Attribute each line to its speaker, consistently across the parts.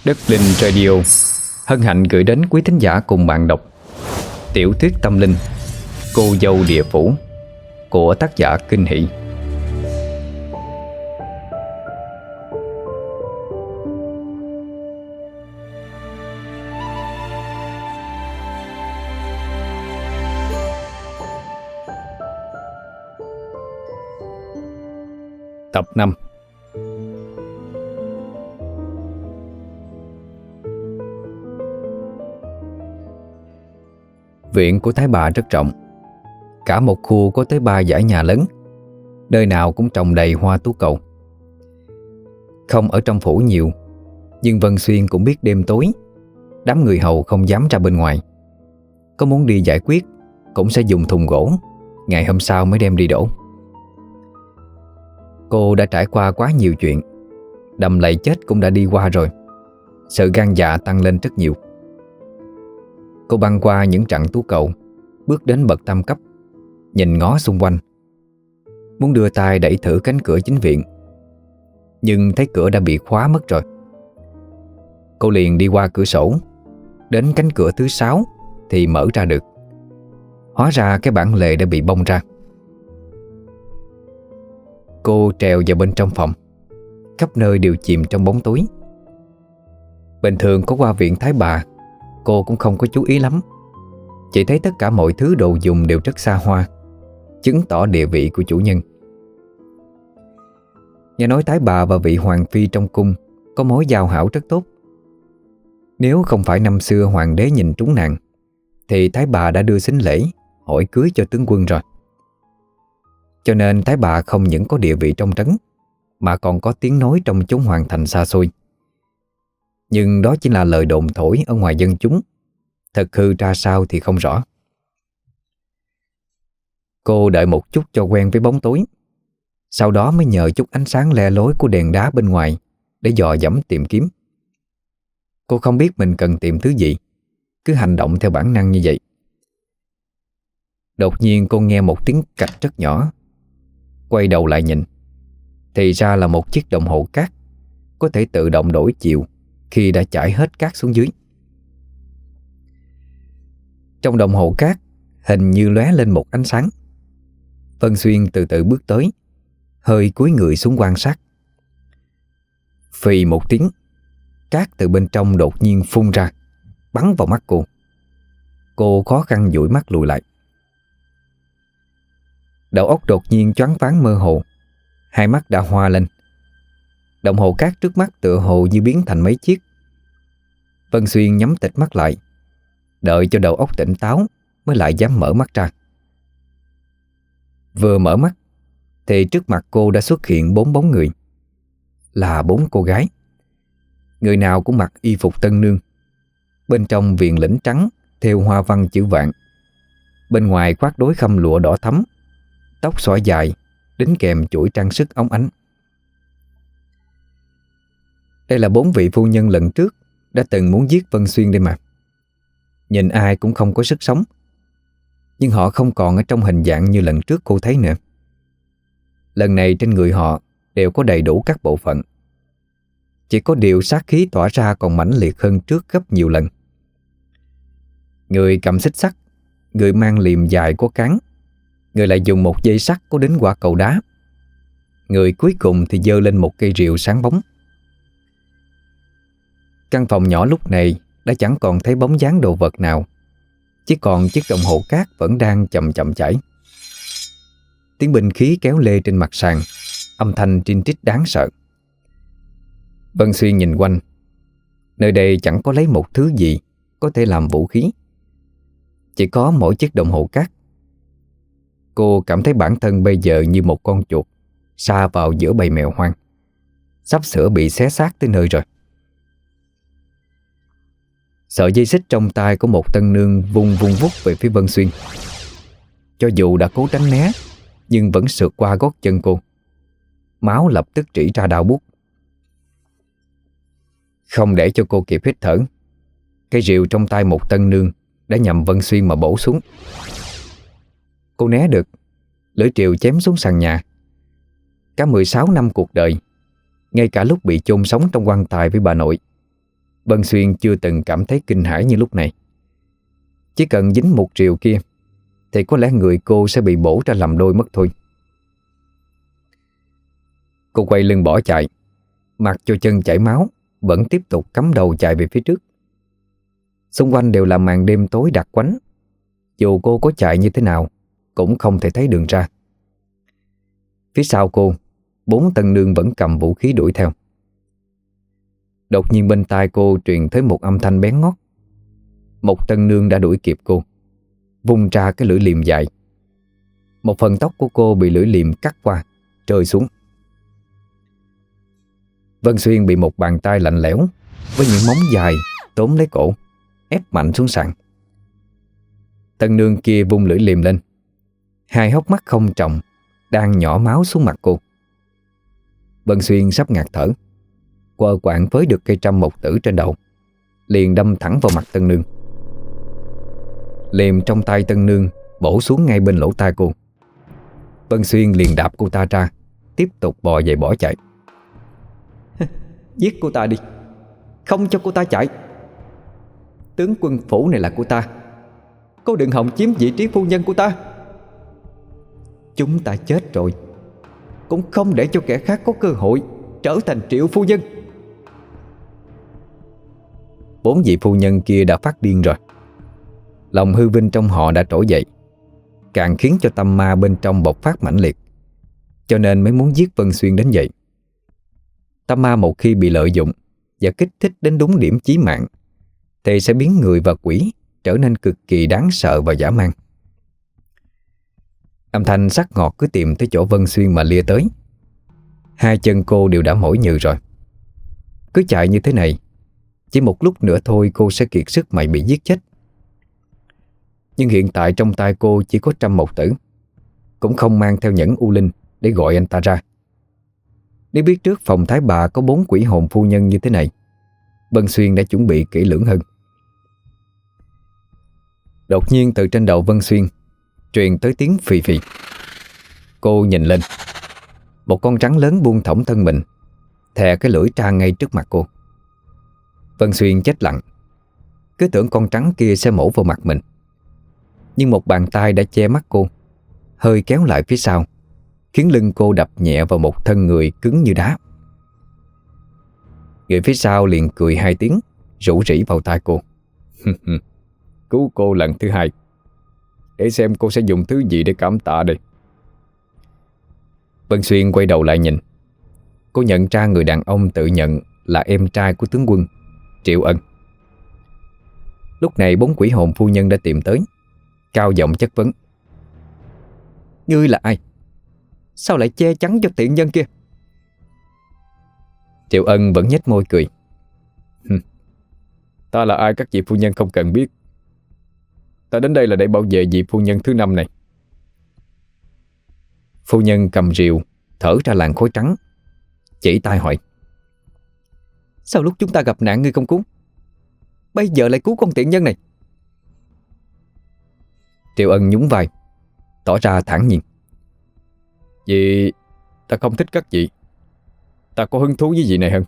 Speaker 1: Đất Linh Radio hân hạnh gửi đến quý thính giả cùng bạn đọc tiểu thuyết tâm linh Cô dâu địa phủ của tác giả Kinh Hỷ. Tập 5. Viện của Thái Bà rất rộng. Cả một khu có tới 3 dãy nhà lớn, nơi nào cũng trồng đầy hoa tú cầu. Không ở trong phủ nhiều, nhưng Vân Xuyên cũng biết đêm tối đám người hầu không dám ra bên ngoài. Có muốn đi giải quyết cũng sẽ dùng thùng gỗ, ngày hôm sau mới đem đi đổ. Cô đã trải qua quá nhiều chuyện, đầm lầy chết cũng đã đi qua rồi. Sự gan dạ tăng lên rất nhiều. Cô băng qua những chặng tú cầu, bước đến bậc tam cấp, nhìn ngó xung quanh, muốn đưa tay đẩy thử cánh cửa chính viện, nhưng thấy cửa đã bị khóa mất rồi. Cô liền đi qua cửa sổ, đến cánh cửa thứ 6 thì mở ra được. Hóa ra cái bản lề đã bị bong ra. Cô trèo vào bên trong phòng. Khắp nơi đều chìm trong bóng tối. Bình thường có qua viện Thái Bà, cô cũng không có chú ý lắm. Chỉ thấy tất cả mọi thứ đồ dùng đều rất xa hoa, chứng tỏ địa vị của chủ nhân. Nghe nói Thái Bà và vị hoàng phi trong cung có mối giao hảo rất tốt. Nếu không phải năm xưa hoàng đế nhìn trúng nàng, thì Thái Bà đã đưa sính lễ hỏi cưới cho tướng quân rồi. Cho nên Thái Bà không những có địa vị trong trấn, mà còn có tiếng nói trong chốn hoàng thành xa xôi. Nhưng đó chỉ là lời đồn thổi ở ngoài dân chúng, thật hư ra sao thì không rõ. Cô đợi một chút cho quen với bóng tối, sau đó mới nhờ chút ánh sáng le lói của đèn đá bên ngoài để dò dẫm tìm kiếm. Cô không biết mình cần tìm thứ gì, cứ hành động theo bản năng như vậy. Đột nhiên cô nghe một tiếng cạch rất nhỏ. Quay đầu lại nhìn, thì ra là một chiếc đồng hồ cát có thể tự động đổi chiều khi đã chảy hết cát xuống dưới. Trong đồng hồ cát hình như lóe lên một ánh sáng. Vân Xuyên từ từ bước tới, hơi cúi người xuống quan sát. Phì một tiếng, cát từ bên trong đột nhiên phun ra, bắn vào mắt cô. Cô khó khăn dụi mắt lùi lại. Đầu óc đột nhiên choáng váng mơ hồ, hai mắt đã hoa lên. Đồng hồ cát trước mắt tựa hồ như biến thành mấy chiếc. Vân Xuyên nhắm tịt mắt lại, đợi cho đầu óc tỉnh táo mới lại dám mở mắt ra. Vừa mở mắt thì trước mặt cô đã xuất hiện 4 bóng người. Là 4 cô gái. Người nào cũng mặc y phục tân nương. Bên trong viền lĩnh trắng thêu hoa văn chữ vạn, bên ngoài khoác đối khâm lụa đỏ thắm, tóc xõa dài, đính kèm chuỗi trang sức óng ánh. Đây là 4 vị phu nhân lần trước đã từng muốn giết Vân Xuyên đây mà. Nhìn ai cũng không có sức sống. Nhưng họ không còn ở trong hình dạng như lần trước cô thấy nữa. Lần này trên người họ đều có đầy đủ các bộ phận. Chỉ có điều sát khí tỏa ra còn mãnh liệt hơn trước gấp nhiều lần. Người cầm xích sắt, người mang liềm dài có cán, người lại dùng một dây sắt có đính quả cầu đá, người cuối cùng thì giơ lên một cây rìu sáng bóng. Căn phòng nhỏ lúc này đã chẳng còn thấy bóng dáng đồ vật nào, chỉ còn chiếc đồng hồ cát vẫn đang chậm chậm chảy. Tiếng binh khí kéo lê trên mặt sàn, âm thanh trinh trích đáng sợ. Vân Xuyên nhìn quanh. Nơi đây chẳng có lấy một thứ gì có thể làm vũ khí, chỉ có mỗi chiếc đồng hồ cát. Cô cảm thấy bản thân bây giờ như một con chuột sa vào giữa bầy mèo hoang, sắp sửa bị xé xác tới nơi rồi. Sợi dây xích trong tay của một tân nương vung vút về phía Vân Xuyên. Cho dù đã cố tránh né, nhưng vẫn sượt qua gót chân cô. Máu lập tức rỉ ra đau buốt. Không để cho cô kịp hít thở, cây rìu trong tay một tân nương đã nhằm Vân Xuyên mà bổ xuống. Cô né được, lưỡi rìu chém xuống sàn nhà. Cả 16 năm cuộc đời, ngay cả lúc bị chôn sống trong quan tài với bà nội, Vân Xuyên chưa từng cảm thấy kinh hãi như lúc này. Chỉ cần dính một rìu kia thì có lẽ người cô sẽ bị bổ ra làm đôi mất thôi. Cô quay lưng bỏ chạy, mặc cho chân chảy máu, vẫn tiếp tục cắm đầu chạy về phía trước. Xung quanh đều là màn đêm tối đặc quánh. Dù cô có chạy như thế nào cũng không thể thấy đường ra. Phía sau cô, 4 tân nương vẫn cầm vũ khí đuổi theo. Đột nhiên bên tai cô truyền tới một âm thanh bén ngót. Một tân nương đã đuổi kịp cô, vung ra cái lưỡi liềm dài. Một phần tóc của cô bị lưỡi liềm cắt qua, rơi xuống. Vân Xuyên bị một bàn tay lạnh lẽo với những móng dài tóm lấy cổ, ép mạnh xuống sàn. Tân nương kia vung lưỡi liềm lên, 2 hốc mắt không tròng đang nhỏ máu xuống mặt cô. Vân Xuyên sắp ngạt thở, quờ quạng với được cây trăm mộc tử trên đầu, liền đâm thẳng vào mặt tân nương. Liềm trong tay tân nương bổ xuống ngay bên lỗ tai cô. Vân Xuyên liền đạp cô ta ra, tiếp tục bò dậy bỏ chạy. Giết cô ta đi, không cho cô ta chạy. Tướng quân phủ này là của ta, cô đừng hòng chiếm vị trí phu nhân của ta. Chúng ta chết rồi, cũng không để cho kẻ khác có cơ hội trở thành Triệu phu nhân. 4 vị phu nhân kia đã phát điên rồi. Lòng hư vinh trong họ đã trỗi dậy, càng khiến cho tâm ma bên trong bộc phát mãnh liệt, cho nên mới muốn giết Vân Xuyên đến vậy. Tâm ma một khi bị lợi dụng và kích thích đến đúng điểm chí mạng thì sẽ biến người và quỷ trở nên cực kỳ đáng sợ và dã man. Âm thanh sắc ngọt cứ tìm tới chỗ Vân Xuyên mà lia tới. 2 chân cô đều đã mỏi nhừ rồi. Cứ chạy như thế này, chỉ một lúc nữa thôi cô sẽ kiệt sức mà bị giết chết. Nhưng hiện tại trong tay cô chỉ có trăm mộc tử, cũng không mang theo nhẫn u linh để gọi anh ta ra. Nếu biết trước phòng Thái Bà có 4 quỷ hồn phu nhân như thế này, Vân Xuyên đã chuẩn bị kỹ lưỡng hơn. Đột nhiên từ trên đầu Vân Xuyên truyền tới tiếng phì phì. Cô nhìn lên, một con rắn lớn buông thõng thân mình, thè cái lưỡi ra ngay trước mặt cô. Vân Xuyên chết lặng, cứ tưởng con rắn kia sẽ mổ vào mặt mình. Nhưng một bàn tay đã che mắt cô, hơi kéo lại phía sau, khiến lưng cô đập nhẹ vào một thân người cứng như đá. Người phía sau liền cười 2 tiếng, rủ rỉ vào tai cô. Cứu cô lần thứ 2, để xem cô sẽ dùng thứ gì để cảm tạ đây. Vân Xuyên quay đầu lại nhìn. Cô nhận ra người đàn ông tự nhận là em trai của tướng quân, Triệu Ân. Lúc này 4 quỷ hồn phu nhân đã tìm tới, cao giọng chất vấn. Ngươi là ai? Sao lại che chắn cho tiện nhân kia? Triệu Ân vẫn nhếch môi cười. Ta là ai các vị phu nhân không cần biết. Ta đến đây là để bảo vệ vị phu nhân thứ 5 này. Phu nhân cầm rìu thở ra làn khói trắng, chỉ tay hỏi. Sao lúc chúng ta gặp nạn ngươi không cứu, bây giờ lại cứu con tiện nhân này? Triệu Ân nhún vai, tỏ ra thản nhiên. Vì ta không thích các vị, ta có hứng thú với vị này hơn.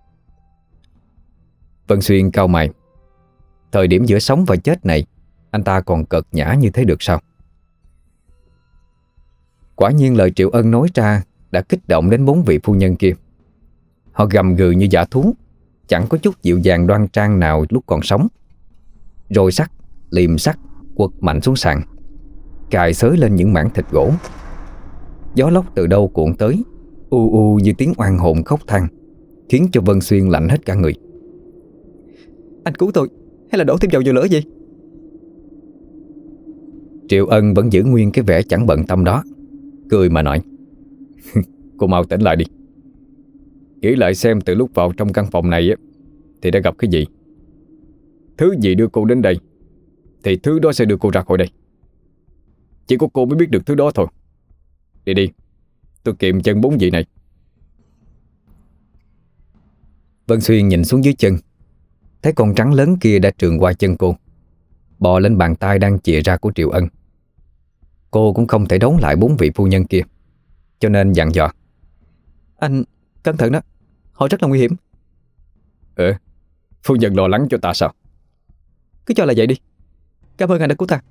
Speaker 1: Vân Xuyên cau mày. Thời điểm giữa sống và chết này, anh ta còn cợt nhã như thế được sao? Quả nhiên lời Triệu Ân nói ra đã kích động đến 4 vị phu nhân kia. Họ gầm gừ như dã thú, chẳng có chút dịu dàng đoan trang nào lúc còn sống. Rồi sắt, liềm sắt quật mạnh xuống sàn, cài xới lên những mảng thịt gỗ. Gió lốc từ đâu cuộn tới, u u như tiếng oan hồn khóc than, khiến cho Vân Xuyên lạnh hết cả người. Anh cứu tôi hay là đổ thêm dầu vô lửa gì? Triệu Ân vẫn giữ nguyên cái vẻ chẳng bận tâm đó, cười mà nói. Cô mau tỉnh lại đi. Nghĩ lại xem từ lúc vào trong căn phòng này thì đã gặp cái gì. Thứ gì đưa cô đến đây thì thứ đó sẽ đưa cô ra khỏi đây. Chỉ có cô mới biết được thứ đó thôi. Đi đi, tôi kiệm chân 4 vị này. Vân Xuyên nhìn xuống dưới chân, thấy con rắn lớn kia đã trườn qua chân cô, bò lên bàn tay đang chìa ra của Triệu Ân. Cô cũng không thể đấu lại 4 vị phu nhân kia, cho nên dặn dò. Anh cẩn thận đó, họ rất là nguy hiểm.
Speaker 2: Phu nhân lo lắng cho ta sao?
Speaker 3: Cứ cho là vậy đi. Cảm ơn anh đã cứu ta.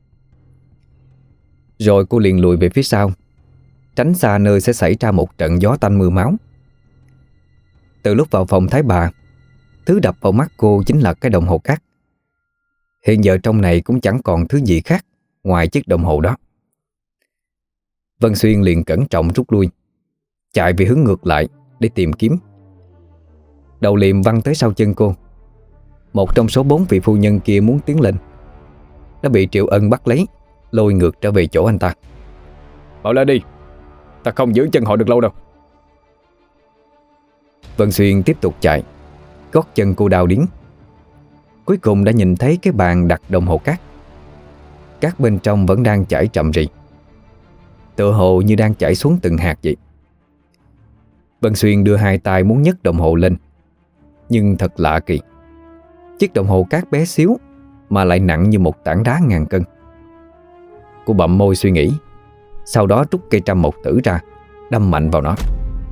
Speaker 1: Rồi cô liền lùi về phía sau, tránh xa nơi sẽ xảy ra một trận gió tanh mưa máu. Từ lúc vào phòng Thái bà, thứ đập vào mắt cô chính là cái đồng hồ cát. Hiện giờ trong này cũng chẳng còn thứ gì khác ngoài chiếc đồng hồ đó. Vân Xuyên liền cẩn trọng rút lui, chạy về hướng ngược lại để tìm kiếm. Đầu liềm văng tới sau chân cô. Một trong số 4 vị phu nhân kia muốn tiến lên, đã bị Triệu Ân bắt lấy, lôi ngược trở về chỗ anh ta.
Speaker 2: Bảo lên đi, ta không giữ chân họ được lâu đâu.
Speaker 1: Vân Xuyên tiếp tục chạy, gót chân cô đau điếng. Cuối cùng đã nhìn thấy cái bàn đặt đồng hồ cát. Cát bên trong vẫn đang chảy chậm rì, tựa hồ như đang chảy xuống từng hạt vậy. Vân Xuyên đưa hai tay muốn nhấc đồng hồ lên, nhưng thật lạ kỳ, chiếc đồng hồ cát bé xíu mà lại nặng như một tảng đá ngàn cân. Cô bậm môi suy nghĩ, sau đó rút cây trăm mộc tử ra, đâm mạnh vào nó.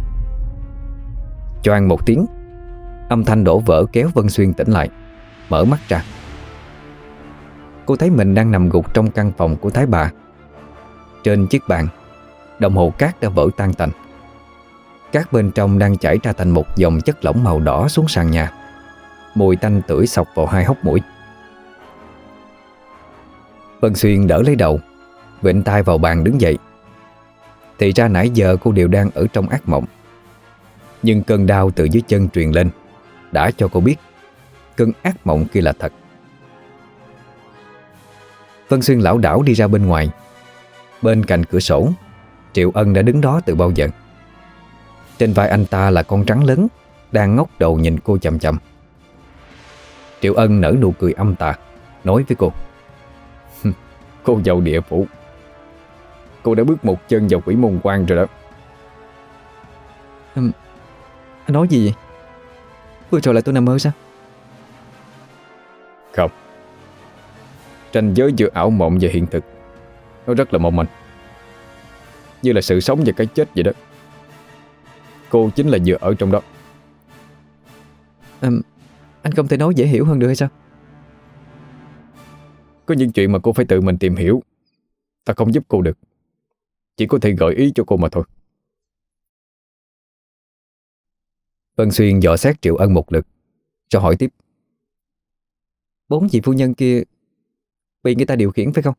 Speaker 1: Choang một tiếng, âm thanh đổ vỡ kéo Vân Xuyên tỉnh lại, mở mắt ra. Cô thấy mình đang nằm gục trong căn phòng của Thái bà. Trên chiếc bàn, đồng hồ cát đã vỡ tan tành. Cát bên trong đang chảy ra thành một dòng chất lỏng màu đỏ xuống sàn nhà. Mùi tanh tưởi xộc vào hai hốc mũi. Vân Xuyên đỡ lấy đầu, vịn tay vào bàn đứng dậy. Thì ra nãy giờ cô đều đang ở trong ác mộng. Nhưng cơn đau từ dưới chân truyền lên đã cho cô biết cơn ác mộng kia là thật. Vân Xuyên lảo đảo đi ra bên ngoài. Bên cạnh cửa sổ, Triệu Ân đã đứng đó từ bao giờ. Trên vai anh ta là con rắn lớn đang ngóc đầu nhìn cô chằm chằm. Triệu Ân nở nụ cười âm tà, nói với cô:
Speaker 2: Cô vào địa phủ, cô đã bước một chân vào quỷ môn quan rồi đó.
Speaker 3: Anh nói gì vậy? Vừa rồi là tôi nằm mơ sao?
Speaker 2: Không, ranh giới giữa ảo mộng và hiện thực nó rất là mong manh, như là sự sống và cái chết vậy đó. Cô chính là vừa ở trong đó.
Speaker 3: Anh không thể nói dễ hiểu hơn được hay sao?
Speaker 2: Có những chuyện mà cô phải tự mình tìm hiểu, ta không giúp cô được, chỉ có thể gợi ý cho cô mà thôi.
Speaker 1: Vân Xuyên dò xét Triệu Ân một lượt, cho hỏi tiếp:
Speaker 3: 4 vị phu nhân kia bị người ta điều khiển phải không?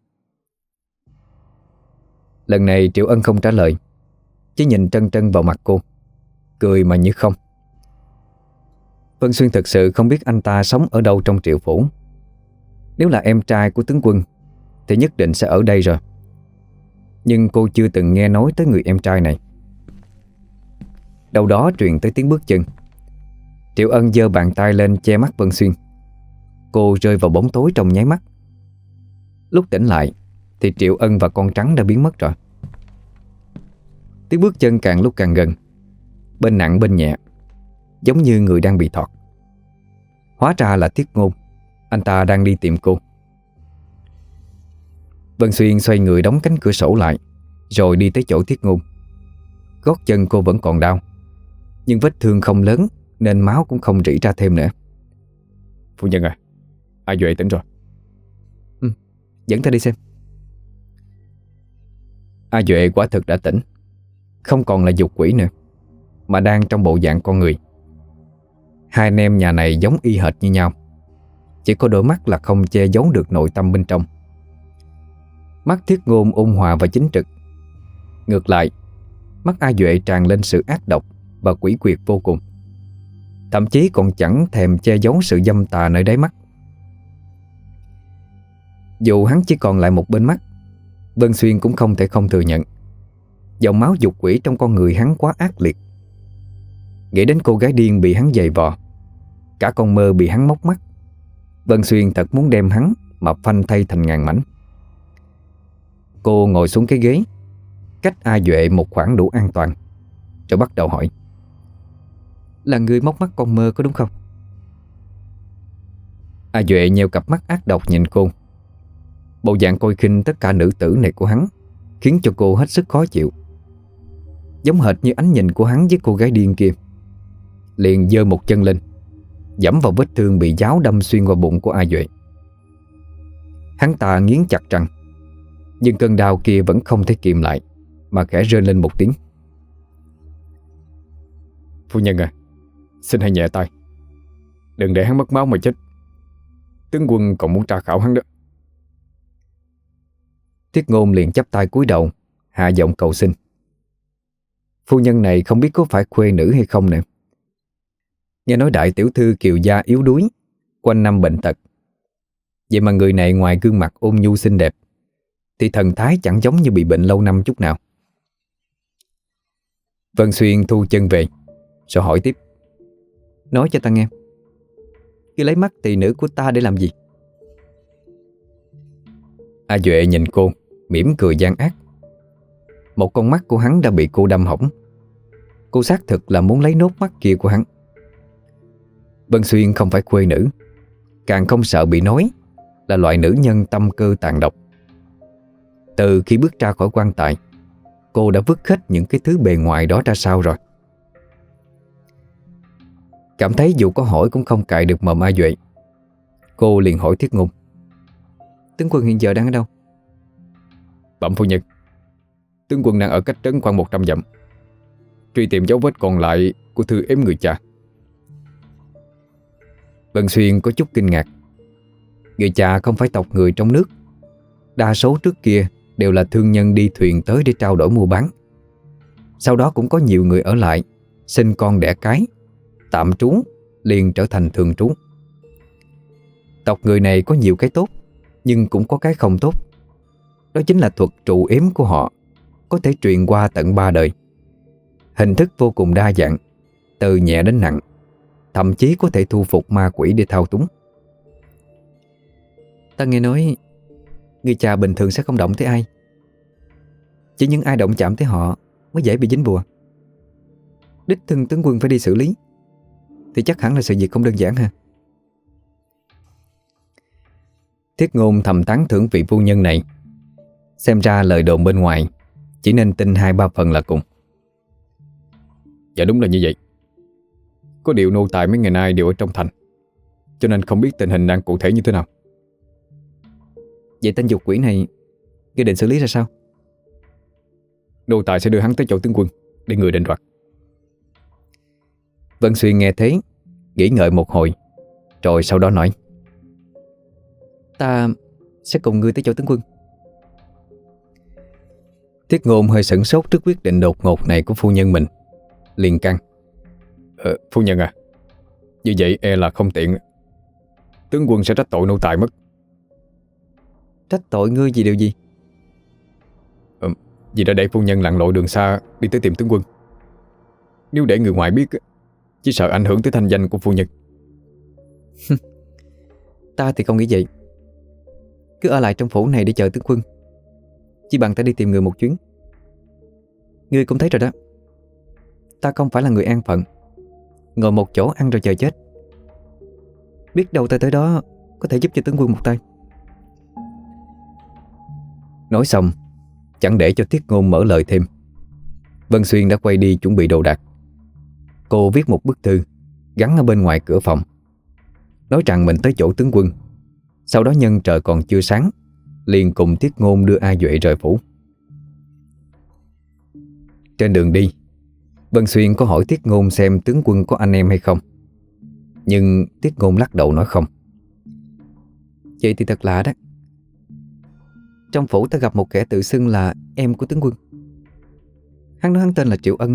Speaker 1: Lần này Triệu Ân không trả lời, chỉ nhìn trân trân vào mặt cô, cười mà như không. Vân Xuyên thực sự không biết anh ta sống ở đâu trong Triệu phủ. Nếu là em trai của tướng quân thì nhất định sẽ ở đây rồi. Nhưng cô chưa từng nghe nói tới người em trai này. Đâu đó truyền tới tiếng bước chân. Triệu Ân giơ bàn tay lên che mắt Vân Xuyên. Cô rơi vào bóng tối trong nháy mắt. Lúc tỉnh lại thì Triệu Ân và con trắng đã biến mất rồi. Tiếng bước chân càng lúc càng gần, bên nặng bên nhẹ, giống như người đang bị thọt. Hóa ra là Thiết Ngôn. Anh ta đang đi tìm cô. Vân Xuyên xoay người đóng cánh cửa sổ lại, rồi đi tới chỗ Thiết Ngôn. Gót chân cô vẫn còn đau, nhưng vết thương không lớn nên máu cũng không rỉ ra thêm nữa.
Speaker 2: Phu nhân à, A Duệ tỉnh rồi.
Speaker 3: Dẫn ta đi xem.
Speaker 1: A Duệ quả thực đã tỉnh, không còn là dục quỷ nữa, mà đang trong bộ dạng con người. Hai anh em nhà này giống y hệt như nhau, chỉ có đôi mắt là không che giấu được nội tâm bên trong. Mắt Thiết Ngôn ôn hòa và chính trực. Ngược lại, mắt A Duệ tràn lên sự ác độc và quỷ quyệt vô cùng. Thậm chí còn chẳng thèm che giấu sự dâm tà nơi đáy mắt. Dù hắn chỉ còn lại một bên mắt, Vân Xuyên cũng không thể không thừa nhận dòng máu dục quỷ trong con người hắn quá ác liệt. Nghĩ đến cô gái điên bị hắn giày vò, cả con mơ bị hắn móc mắt, Vân Xuyên thật muốn đem hắn mà phanh thây thành ngàn mảnh. Cô ngồi xuống cái ghế, cách A Duệ một khoảng đủ an toàn, rồi bắt đầu hỏi:
Speaker 3: Là người móc mắt con mơ có đúng không?
Speaker 1: A Duệ nheo cặp mắt ác độc nhìn cô. Bộ dạng coi khinh tất cả nữ tử này của hắn khiến cho cô hết sức khó chịu. Giống hệt như ánh nhìn của hắn với cô gái điên kia. Liền giơ một chân lên, giẫm vào vết thương bị giáo đâm xuyên qua bụng của A Duệ. Hắn ta nghiến chặt răng, nhưng cơn đau kia vẫn không thể kìm lại, mà khẽ rên lên một tiếng.
Speaker 2: Phu nhân à, xin hãy nhẹ tay, đừng để hắn mất máu mà chết. Tướng quân còn muốn tra khảo hắn đó.
Speaker 1: Thiết Ngôn liền chắp tay cúi đầu, hạ giọng cầu xin. Phu nhân này không biết có phải khuê nữ hay không nè. Nghe nói đại tiểu thư kiều gia yếu đuối, quanh năm bệnh tật. Vậy mà người này ngoài gương mặt ôn nhu xinh đẹp thì thần thái chẳng giống như bị bệnh lâu năm chút nào. Vân Xuyên thu chân về, rồi hỏi tiếp. Nói cho ta nghe, cứ lấy mắt tỳ nữ của ta để làm gì? A Duệ nhìn cô, mỉm cười gian ác. Một con mắt của hắn đã bị cô đâm hỏng. Cô xác thực là muốn lấy nốt mắt kia của hắn. Vân Xuyên không phải khuê nữ, càng không sợ bị nói là loại nữ nhân tâm cơ tàn độc. Từ khi bước ra khỏi quan tài, cô đã vứt hết những cái thứ bề ngoài đó ra sau rồi. Cảm thấy dù có hỏi cũng không cài được mồm A Duệ, cô liền hỏi Thiết Ngôn. Tướng quân hiện giờ đang ở đâu?
Speaker 2: Bẩm phu nhân, tướng quân đang ở cách trấn khoảng 100 dặm, truy tìm dấu vết còn lại của thư ếm người cha.
Speaker 1: Vân Xuyên có chút kinh ngạc. Người cha không phải tộc người trong nước. Đa số trước kia đều là thương nhân đi thuyền tới để trao đổi mua bán. Sau đó cũng có nhiều người ở lại, sinh con đẻ cái, tạm trú liền trở thành thường trú. Tộc người này có nhiều cái tốt, nhưng cũng có cái không tốt. Đó chính là thuật trụ ếm của họ có thể truyền qua tận 3 đời. Hình thức vô cùng đa dạng, từ nhẹ đến nặng, thậm chí có thể thu phục ma quỷ để thao túng. Ta nghe nói người cha bình thường sẽ không động tới ai, chỉ những ai động chạm tới họ mới dễ bị dính bùa. Đích thân tướng quân phải đi xử lý thì chắc hẳn là sự việc không đơn giản ha. Thiết Ngôn thầm tán thưởng vị phu nhân này. Xem ra lời đồn bên ngoài chỉ nên tin 2-3 phần là cùng.
Speaker 2: Dạ đúng là như vậy. Có điều nô tài mấy ngày nay đều ở trong thành, cho nên không biết tình hình đang cụ thể như thế nào.
Speaker 1: Vậy tên dục quỷ này ngươi định xử lý ra sao?
Speaker 2: Nô tài sẽ đưa hắn tới chỗ tướng quân để người định đoạt.
Speaker 1: Vân Xuyên nghe thế, nghĩ ngợi một hồi, rồi sau đó nói. Ta sẽ cùng ngươi tới chỗ tướng quân. Thiết Ngôn hơi sửng sốt trước quyết định đột ngột này của phu nhân mình, liền căng.
Speaker 2: Phu nhân à, như vậy e là không tiện. Tướng quân sẽ trách tội nô tài mất.
Speaker 1: Trách tội ngươi gì điều gì?
Speaker 2: Vì đã để phu nhân lặn lội đường xa đi tới tìm tướng quân. Nếu để người ngoài biết, chỉ sợ ảnh hưởng tới thanh danh của phu nhân.
Speaker 1: Ta thì không nghĩ vậy. Cứ ở lại trong phủ này để chờ tướng quân, chỉ bằng ta đi tìm người một chuyến. Ngươi cũng thấy rồi đó, ta không phải là người an phận, ngồi một chỗ ăn rồi chờ chết. Biết đâu ta tới đó có thể giúp cho tướng quân một tay. Nói xong, chẳng để cho Thiết Ngôn mở lời thêm, Vân Xuyên đã quay đi chuẩn bị đồ đạc. Cô viết một bức thư gắn ở bên ngoài cửa phòng, nói rằng mình tới chỗ tướng quân. Sau đó nhân trời còn chưa sáng, liền cùng Thiết Ngôn đưa A Duệ rời phủ. Trên đường đi, Vân Xuyên có hỏi Thiết Ngôn xem tướng quân có anh em hay không, nhưng Thiết Ngôn lắc đầu nói không. Vậy thì thật lạ đó. Trong phủ ta gặp một kẻ tự xưng là em của tướng quân. Hắn nói hắn tên là Triệu Ân.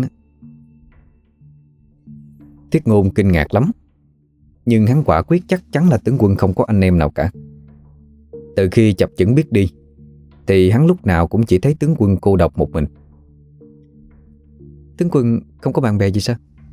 Speaker 1: Thiết Ngôn kinh ngạc lắm, nhưng hắn quả quyết chắc chắn là tướng quân không có anh em nào cả. Từ khi chập chững biết đi thì hắn lúc nào cũng chỉ thấy tướng quân cô độc một mình. Tướng quân không có bạn bè gì sao?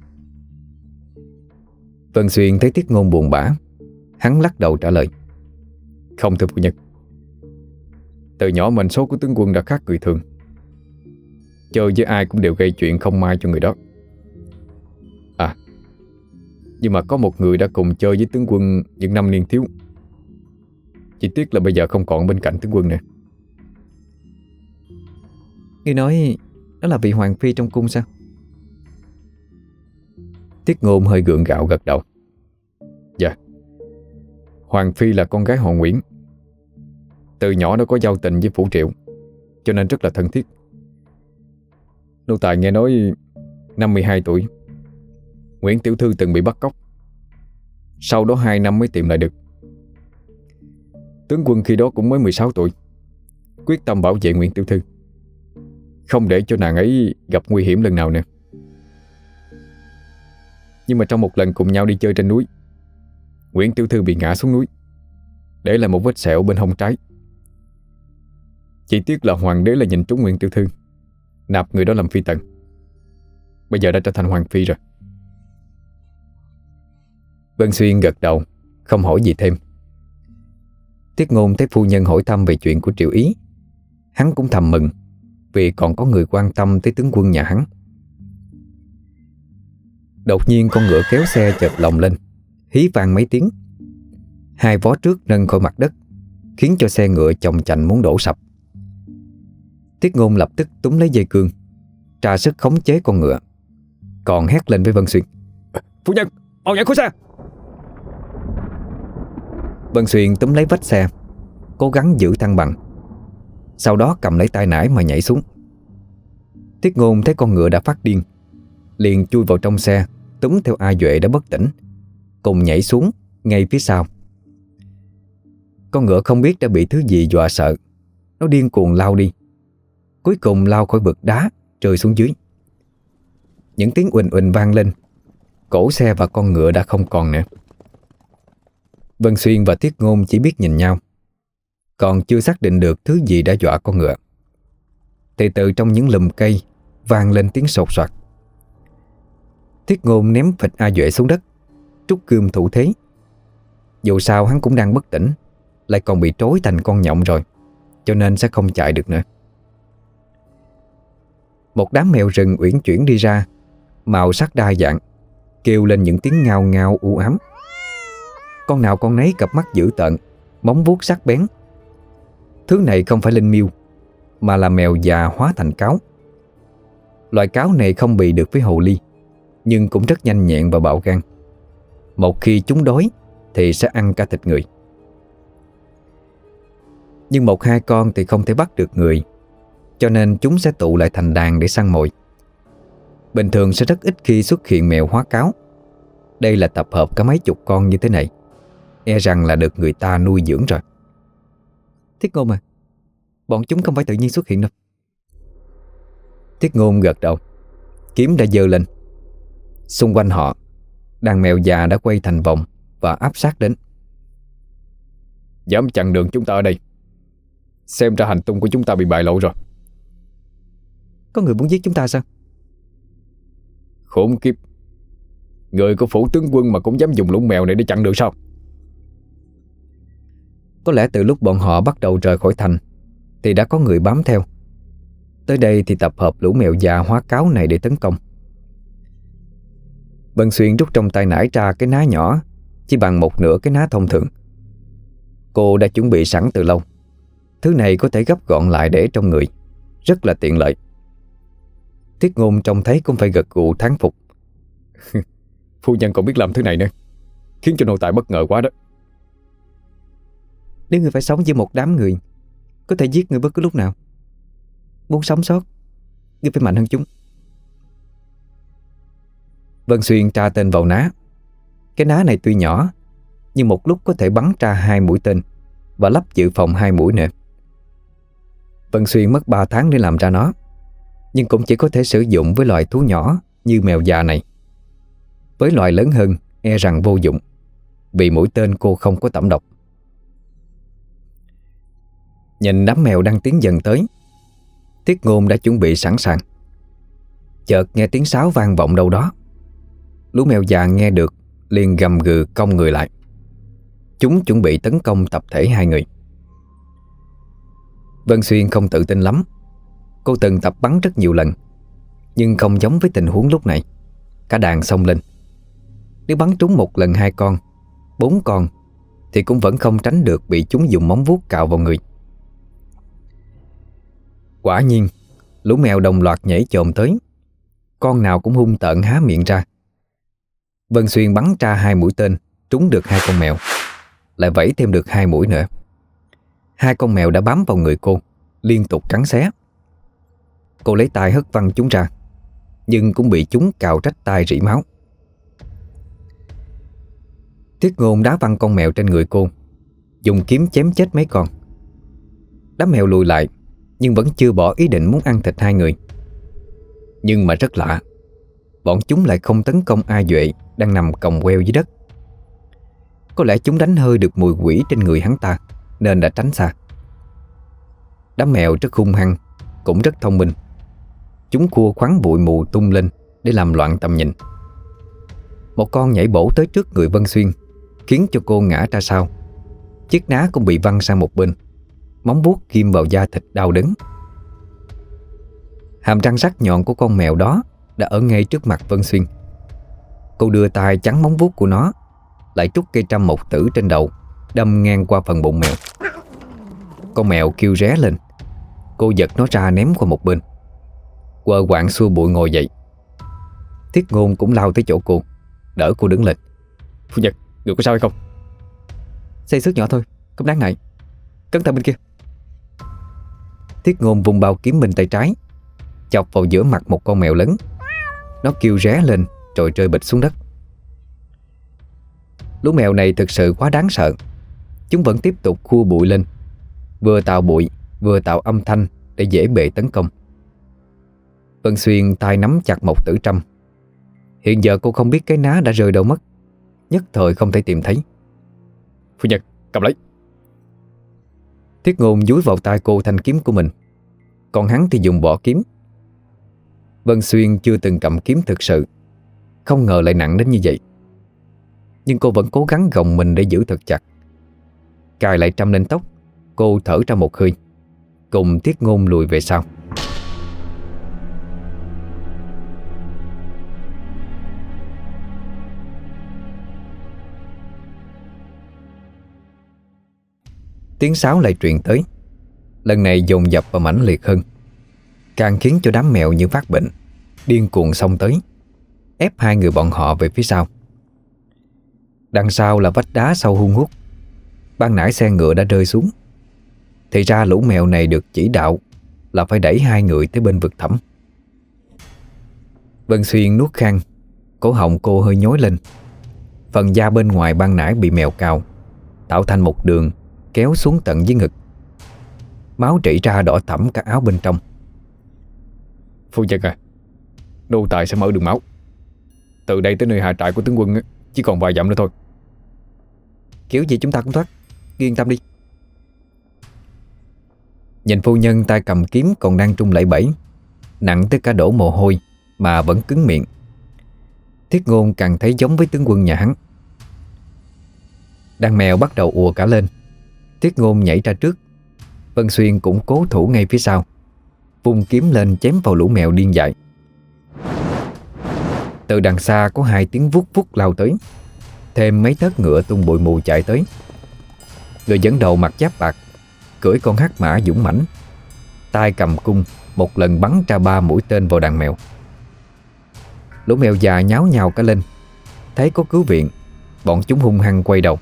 Speaker 1: Vân Xuyên thấy Thiết Ngôn buồn bã, hắn lắc đầu trả lời.
Speaker 2: Không thưa phu nhân. Từ nhỏ mệnh số của tướng quân đã khác người thường. Chơi với ai cũng đều gây chuyện không may cho người đó. À, nhưng mà có một người đã cùng chơi với tướng quân những năm niên thiếu. Chỉ tiếc là bây giờ không còn bên cạnh tướng quân nữa.
Speaker 1: Ngươi nói đó là vị hoàng phi trong cung sao? Thiết Ngôn hơi gượng gạo gật đầu.
Speaker 2: Hoàng Phi là con gái họ Nguyễn. Từ nhỏ nó có giao tình với Phủ Triệu, cho nên rất là thân thiết. Nô tài nghe nói năm 12 tuổi Nguyễn tiểu thư từng bị bắt cóc. Sau đó 2 năm mới tìm lại được. Tướng quân khi đó cũng mới 16 tuổi, quyết tâm bảo vệ Nguyễn tiểu thư, không để cho nàng ấy gặp nguy hiểm lần nào nữa. Nhưng mà trong một lần cùng nhau đi chơi trên núi, Nguyễn tiểu thư bị ngã xuống núi, để lại một vết sẹo bên hông trái. Chỉ tiếc là hoàng đế là nhìn trúng Nguyễn tiểu thư, nạp người đó làm phi tần. Bây giờ đã trở thành hoàng phi rồi.
Speaker 1: Vân Xuyên gật đầu, không hỏi gì thêm. Tiết Ngôn thấy phu nhân hỏi thăm về chuyện của Triệu Ý, hắn cũng thầm mừng, vì còn có người quan tâm tới tướng quân nhà hắn. Đột nhiên con ngựa kéo xe chợt lồng lên, hí vang mấy tiếng. 2 vó trước nâng khỏi mặt đất, khiến cho xe ngựa chồng chành muốn đổ sập. Tiết Ngôn lập tức túm lấy dây cương, tra sức khống chế con ngựa, còn hét lên với Vân Xuyên:
Speaker 2: Phu nhân, mau nhảy khỏi xe!
Speaker 1: Vân Xuyên túm lấy vách xe, cố gắng giữ thăng bằng, sau đó cầm lấy tay nải mà nhảy xuống. Tiết Ngôn thấy con ngựa đã phát điên, liền chui vào trong xe, túm theo A Duệ đã bất tỉnh, cùng nhảy xuống ngay phía sau. Con ngựa không biết đã bị thứ gì dọa sợ, nó điên cuồng lao đi, cuối cùng lao khỏi vực đá rơi xuống dưới. Những tiếng uỳnh uỳnh vang lên, cổ xe và con ngựa đã không còn nữa. Vân Xuyên và Tiết Ngôn chỉ biết nhìn nhau, còn chưa xác định được thứ gì đã dọa con ngựa, thì từ trong những lùm cây vang lên tiếng sột soạt. Tiết Ngôn ném phịch A Duệ xuống đất, trút gươm thủ thế. Dù sao hắn cũng đang bất tỉnh, lại còn bị trói thành con nhộng rồi, cho nên sẽ không chạy được nữa. Một đám mèo rừng uyển chuyển đi ra, màu sắc đa dạng, kêu lên những tiếng ngao ngao u ám. Con nào con nấy cặp mắt dữ tợn, móng vuốt sắc bén. Thứ này không phải linh miêu, mà là mèo già hóa thành cáo. Loại cáo này không bị được với hồ ly, nhưng cũng rất nhanh nhẹn và bạo gan. Một khi chúng đói thì sẽ ăn cả thịt người. Nhưng 1-2 con thì không thể bắt được người, cho nên chúng sẽ tụ lại thành đàn để săn mồi. Bình thường sẽ rất ít khi xuất hiện mèo hóa cáo. Đây là tập hợp cả mấy chục con như thế này, e rằng là được người ta nuôi dưỡng rồi. Tiết Ngôn à, bọn chúng không phải tự nhiên xuất hiện đâu. Tiết Ngôn gật đầu, kiếm đã giơ lên. Xung quanh họ, đàn mèo già đã quay thành vòng và áp sát đến.
Speaker 2: Dám chặn đường chúng ta ở đây, xem ra hành tung của chúng ta bị bại lộ rồi.
Speaker 3: Có người muốn giết chúng ta sao?
Speaker 2: Khốn kiếp, người của phủ tướng quân mà cũng dám dùng lũ mèo này để chặn đường sao?
Speaker 1: Có lẽ từ lúc bọn họ bắt đầu rời khỏi thành thì đã có người bám theo. Tới đây thì tập hợp lũ mèo già hóa cáo này để tấn công. Vân Xuyên rút trong tay nải ra cái ná nhỏ, chỉ bằng 1/2 cái ná thông thường. Cô đã chuẩn bị sẵn từ lâu. Thứ này có thể gấp gọn lại để trong người, rất là tiện lợi. Tiết Ngôn trông thấy cũng phải gật gù thán phục.
Speaker 2: Phu nhân còn biết làm thứ này nữa, khiến cho nô tài bất ngờ quá đó.
Speaker 3: Nếu người phải sống với một đám người có thể giết người bất cứ lúc nào, muốn sống sót, người phải mạnh hơn chúng.
Speaker 1: Vân Xuyên tra tên vào ná. Cái ná này tuy nhỏ, nhưng một lúc có thể bắn ra 2 mũi tên và lắp dự phòng 2 mũi nữa. Vân Xuyên mất 3 tháng để làm ra nó, nhưng cũng chỉ có thể sử dụng với loài thú nhỏ như mèo già này. Với loài lớn hơn e rằng vô dụng, vì mũi tên cô không có tẩm độc. Nhìn đám mèo đang tiến dần tới, Tiết Ngôn đã chuẩn bị sẵn sàng. Chợt nghe tiếng sáo vang vọng đâu đó. Lũ mèo già nghe được liền gầm gừ cong người lại. Chúng chuẩn bị tấn công tập thể 2 người. Vân Xuyên không tự tin lắm. Cô từng tập bắn rất nhiều lần, nhưng không giống với tình huống lúc này. Cả đàn xông lên. Nếu bắn trúng 1 lần 2 con, 4 con thì cũng vẫn không tránh được bị chúng dùng móng vuốt cào vào người. Quả nhiên, lũ mèo đồng loạt nhảy chồm tới. Con nào cũng hung tợn há miệng ra. Vân Xuyên bắn ra 2 mũi tên, trúng được 2 con mèo. lại vẫy thêm được 2 mũi nữa. 2 con mèo đã bám vào người cô, liên tục cắn xé. Cô lấy tay hất văng chúng ra, nhưng cũng bị chúng cào rách tay rỉ máu. Thiết Ngôn đá văng con mèo trên người cô, dùng kiếm chém chết mấy con. Đám mèo lùi lại, nhưng vẫn chưa bỏ ý định muốn ăn thịt 2 người. Nhưng mà rất lạ, bọn chúng lại không tấn công A Duệ đang nằm còng queo dưới đất. Có lẽ chúng đánh hơi được mùi quỷ trên người hắn ta, nên đã tránh xa. Đám mèo rất hung hăng, cũng rất thông minh. Chúng khua khoắn bụi mù tung lên để làm loạn tầm nhìn. Một con nhảy bổ tới trước người Vân Xuyên, khiến cho cô ngã ra sau. Chiếc ná cũng bị văng sang một bên, móng vuốt ghim vào da thịt đau đớn. Hàm răng sắc nhọn của con mèo đó đã ở ngay trước mặt Vân Xuyên. Cô đưa tay chắn móng vuốt của nó, lại trút cây trăm mộc tử trên đầu, đâm ngang qua phần bụng mèo. Con mèo kêu ré lên. Cô giật nó ra ném qua một bên, quờ quạng xua bụi ngồi dậy. Thiết Ngôn cũng lao tới chỗ cô, đỡ cô đứng lên.
Speaker 2: Phu nhân, người có sao hay không?
Speaker 3: Xây xước nhỏ thôi, không đáng ngại. Cẩn thận bên kia.
Speaker 1: Thiết Ngôn vùng bao kiếm bên tay trái, chọc vào giữa mặt một con mèo lớn. Nó kêu ré lên rồi rơi bịch xuống đất. Lũ mèo này thực sự quá đáng sợ. Chúng vẫn tiếp tục khua bụi lên, vừa tạo bụi vừa tạo âm thanh để dễ bề tấn công. Vân Xuyên tay nắm chặt mộc tử trăm. Hiện giờ cô không biết cái ná đã rơi đâu mất, nhất thời không thể tìm thấy.
Speaker 2: Phu nhân, cầm lấy.
Speaker 1: Thiết Ngôn dúi vào tay cô thanh kiếm của mình, còn hắn thì dùng vỏ kiếm. Vân Xuyên chưa từng cầm kiếm thực sự, không ngờ lại nặng đến như vậy. Nhưng cô vẫn cố gắng gồng mình để giữ thật chặt. Cài lại trăm lên tóc, cô thở ra một hơi, cùng Thiết Ngôn lùi về sau. Tiếng sáo lại truyền tới, lần này dồn dập và mãnh liệt hơn, càng khiến cho đám mèo như phát bệnh, điên cuồng xông tới, ép 2 người bọn họ về phía sau. Đằng sau là vách đá sâu hun hút. Ban nãy xe ngựa đã rơi xuống. Thì ra lũ mèo này được chỉ đạo là phải đẩy 2 người tới bên vực thẳm. Vân Xuyên nuốt khang, cổ họng cô hơi nhói lên. Phần da bên ngoài ban nãy bị mèo cào, tạo thành một đường kéo xuống tận dưới ngực. Máu rỉ ra đỏ thẫm cả áo bên trong.
Speaker 2: Phu nhân à, nô tài sẽ mở đường máu. Từ đây tới nơi hạ trại của tướng quân chỉ còn vài dặm nữa thôi.
Speaker 3: Kiểu gì chúng ta cũng thoát, yên tâm đi.
Speaker 1: Nhìn phu nhân tay cầm kiếm còn đang trung lẩy bẩy, nặng tới cả đổ mồ hôi mà vẫn cứng miệng. Thiết Ngôn càng thấy giống với tướng quân nhà hắn. Đàn mèo bắt đầu ùa cả lên. Thiết Ngôn nhảy ra trước, Vân Xuyên cũng cố thủ ngay phía sau, vung kiếm lên chém vào lũ mèo điên dại. Từ đằng xa có 2 tiếng vút vút lao tới, thêm mấy thớt ngựa tung bụi mù chạy tới. Người dẫn đầu mặc giáp bạc, cưỡi con hắc mã dũng mãnh, tay cầm cung, một lần bắn ra 3 mũi tên vào đàn mèo. Lũ mèo già nháo nhào cả lên. Thấy có cứu viện, bọn chúng hung hăng quay đầu.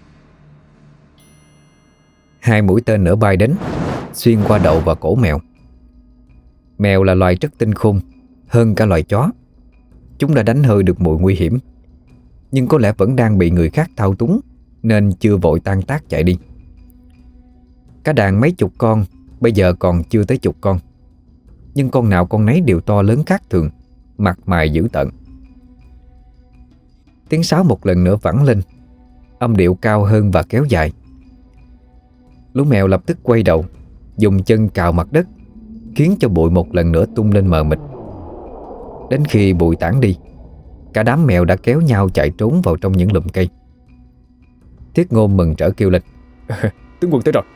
Speaker 1: 2 mũi tên nữa bay đến, xuyên qua đầu và cổ mèo. Mèo là loài rất tinh khôn, hơn cả loài chó. Chúng đã đánh hơi được mùi nguy hiểm, nhưng có lẽ vẫn đang bị người khác thao túng, nên chưa vội tan tác chạy đi. Cả đàn mấy chục con, bây giờ còn chưa tới chục con, nhưng con nào con nấy đều to lớn khác thường, mặt mày dữ tợn. Tiếng sáo một lần nữa vẳng lên, âm điệu cao hơn và kéo dài. Lũ mèo lập tức quay đầu, dùng chân cào mặt đất, khiến cho bụi một lần nữa tung lên mờ mịt. Đến khi bụi tản đi, cả đám mèo đã kéo nhau chạy trốn vào trong những lùm cây. Thiết Ngôn mừng rỡ kêu lên:
Speaker 2: Tướng quân tới rồi.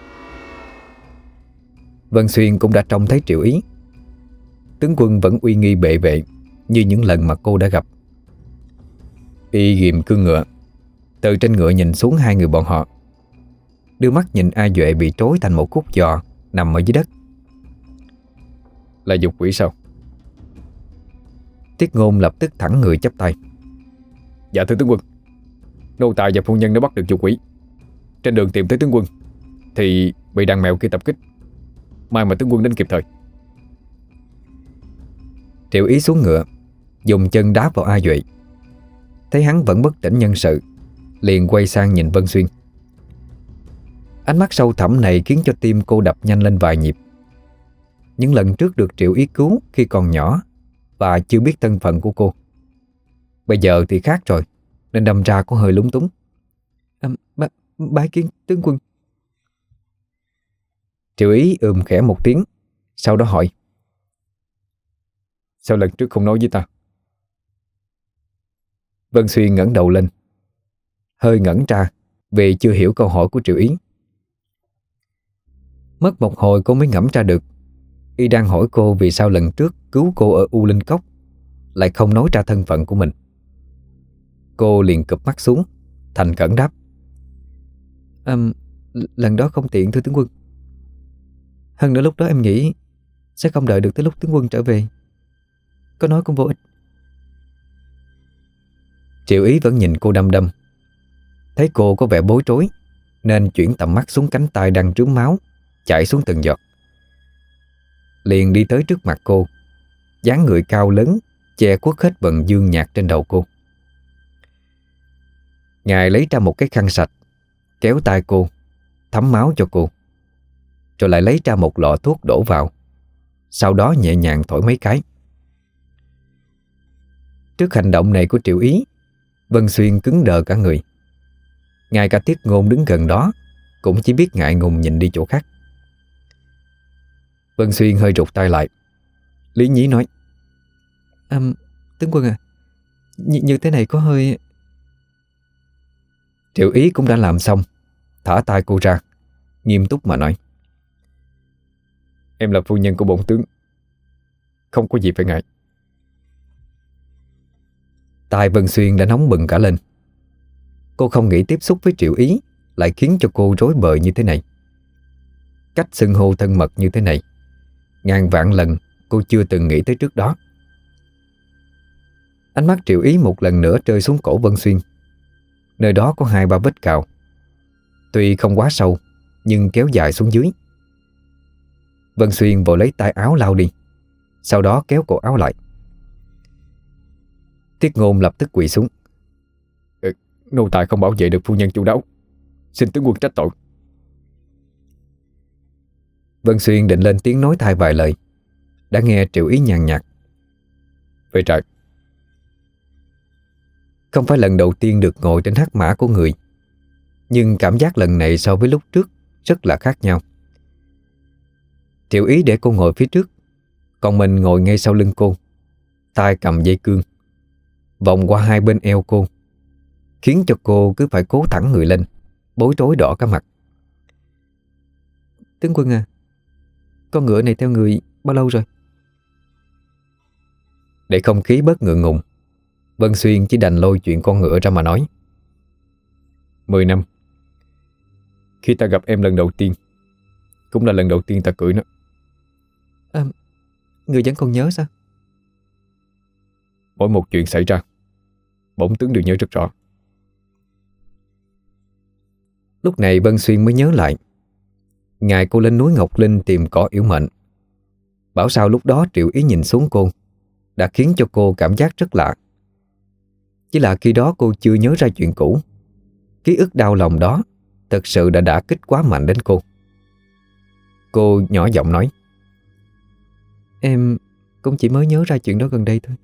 Speaker 1: Vân Xuyên cũng đã trông thấy Triệu Ý. Tướng quân vẫn uy nghi bệ vệ như những lần mà cô đã gặp. Y ghìm cương ngựa, từ trên ngựa nhìn xuống 2 người bọn họ, đưa mắt nhìn A Duệ bị trối thành một khúc giò nằm ở dưới đất.
Speaker 2: Là dục quỷ sao?
Speaker 1: Thiết Ngôn lập tức thẳng người chắp tay:
Speaker 2: Dạ thưa tướng quân, nô tài và phu nhân đã bắt được dục quỷ, Trên đường tìm tới tướng quân thì bị đàn mèo kia tập kích. May mà tướng quân đến kịp thời.
Speaker 1: Triệu Ý xuống ngựa, dùng chân đá vào A Duệ. Thấy hắn vẫn bất tỉnh nhân sự, liền quay sang nhìn Vân Xuyên. Ánh mắt sâu thẳm này khiến cho tim cô đập nhanh lên vài nhịp. Những lần trước được Triệu Ý cứu khi còn nhỏ và chưa biết thân phận của cô, bây giờ thì khác rồi, nên đâm ra có hơi lúng túng. Bái kiến tướng quân. Triệu Ý khẽ một tiếng, sau đó hỏi:
Speaker 2: Sao lần trước không nói với ta?
Speaker 1: Vân Xuyên ngẩng đầu lên, hơi ngẩn ra vì chưa hiểu câu hỏi của Triệu Ý. Mất một hồi cô mới ngẫm ra được y đang hỏi cô vì sao lần trước cứu cô ở U Linh Cốc lại không nói ra thân phận của mình. Cô liền cụp mắt xuống, thành khẩn đáp: Lần đó không tiện thưa tướng quân. Hơn nữa lúc đó em nghĩ sẽ không đợi được tới lúc tướng quân trở về, có nói cũng vô ích. Triệu Ý vẫn nhìn cô đăm đăm. Thấy cô có vẻ bối rối nên chuyển tầm mắt xuống cánh tay đang rướm máu chảy xuống từng giọt. Liền đi tới trước mặt cô, dáng người cao lớn che khuất hết vầng dương nhạt trên đầu cô. Ngài lấy ra một cái khăn sạch, kéo tay cô, thấm máu cho cô, rồi lại lấy ra một lọ thuốc đổ vào, sau đó nhẹ nhàng thổi mấy cái. Trước hành động này của Triệu Ý, Vân Xuyên cứng đờ cả người. Ngay cả Tiết Ngôn đứng gần đó cũng chỉ biết ngại ngùng nhìn đi chỗ khác. Vân Xuyên hơi rụt tay lại, lý nhí nói: Tướng quân à, như thế này có hơi... Triệu Ý cũng đã làm xong, thả tay cô ra, nghiêm túc mà nói:
Speaker 2: Em là phu nhân của bổn tướng, không có gì phải ngại.
Speaker 1: Tai Vân Xuyên đã nóng bừng cả lên. Cô không nghĩ tiếp xúc với Triệu Ý lại khiến cho cô rối bời như thế này. Cách xưng hô thân mật như thế này, ngàn vạn lần cô chưa từng nghĩ tới trước đó. Ánh mắt Triệu Ý một lần nữa rơi xuống cổ Vân Xuyên. Nơi đó có 2-3 vết cào, tuy không quá sâu nhưng kéo dài xuống dưới. Vân Xuyên vội lấy tay áo lau đi, sau đó kéo cổ áo lại. Tiết Ngôn lập tức quỳ xuống:
Speaker 2: Nô tài không bảo vệ được phu nhân chu đáo, xin tướng quân trách tội.
Speaker 1: Vân Xuyên định lên tiếng nói thay vài lời, đã nghe Triệu Ý nhàn nhạt:
Speaker 2: Về trại.
Speaker 1: Không phải lần đầu tiên được ngồi trên hắc mã của người, nhưng cảm giác lần này so với lúc trước rất là khác nhau. Triệu Ý để cô ngồi phía trước, còn mình ngồi ngay sau lưng cô, tay cầm dây cương, vòng qua hai bên eo cô, khiến cho cô cứ phải cố thẳng người lên, bối rối đỏ cả mặt. Tướng quân à, con ngựa này theo người bao lâu rồi? Để không khí bớt ngượng ngùng, Vân Xuyên chỉ đành lôi chuyện con ngựa ra mà nói:
Speaker 2: 10 năm. Khi ta gặp em lần đầu tiên, cũng là lần đầu tiên ta cưỡi nó.
Speaker 3: Người vẫn còn nhớ sao?
Speaker 2: Mỗi một chuyện xảy ra, bổn tướng đều nhớ rất rõ.
Speaker 1: Lúc này Vân Xuyên mới nhớ lại ngày cô lên núi Ngọc Linh tìm cỏ yểu mệnh. Bảo sao lúc đó Triệu Ý nhìn xuống cô đã khiến cho cô cảm giác rất lạ. Chỉ là khi đó cô chưa nhớ ra chuyện cũ. Ký ức đau lòng đó thật sự đã đả kích quá mạnh đến cô. Cô nhỏ giọng nói:
Speaker 3: Em cũng chỉ mới nhớ ra chuyện đó gần đây thôi.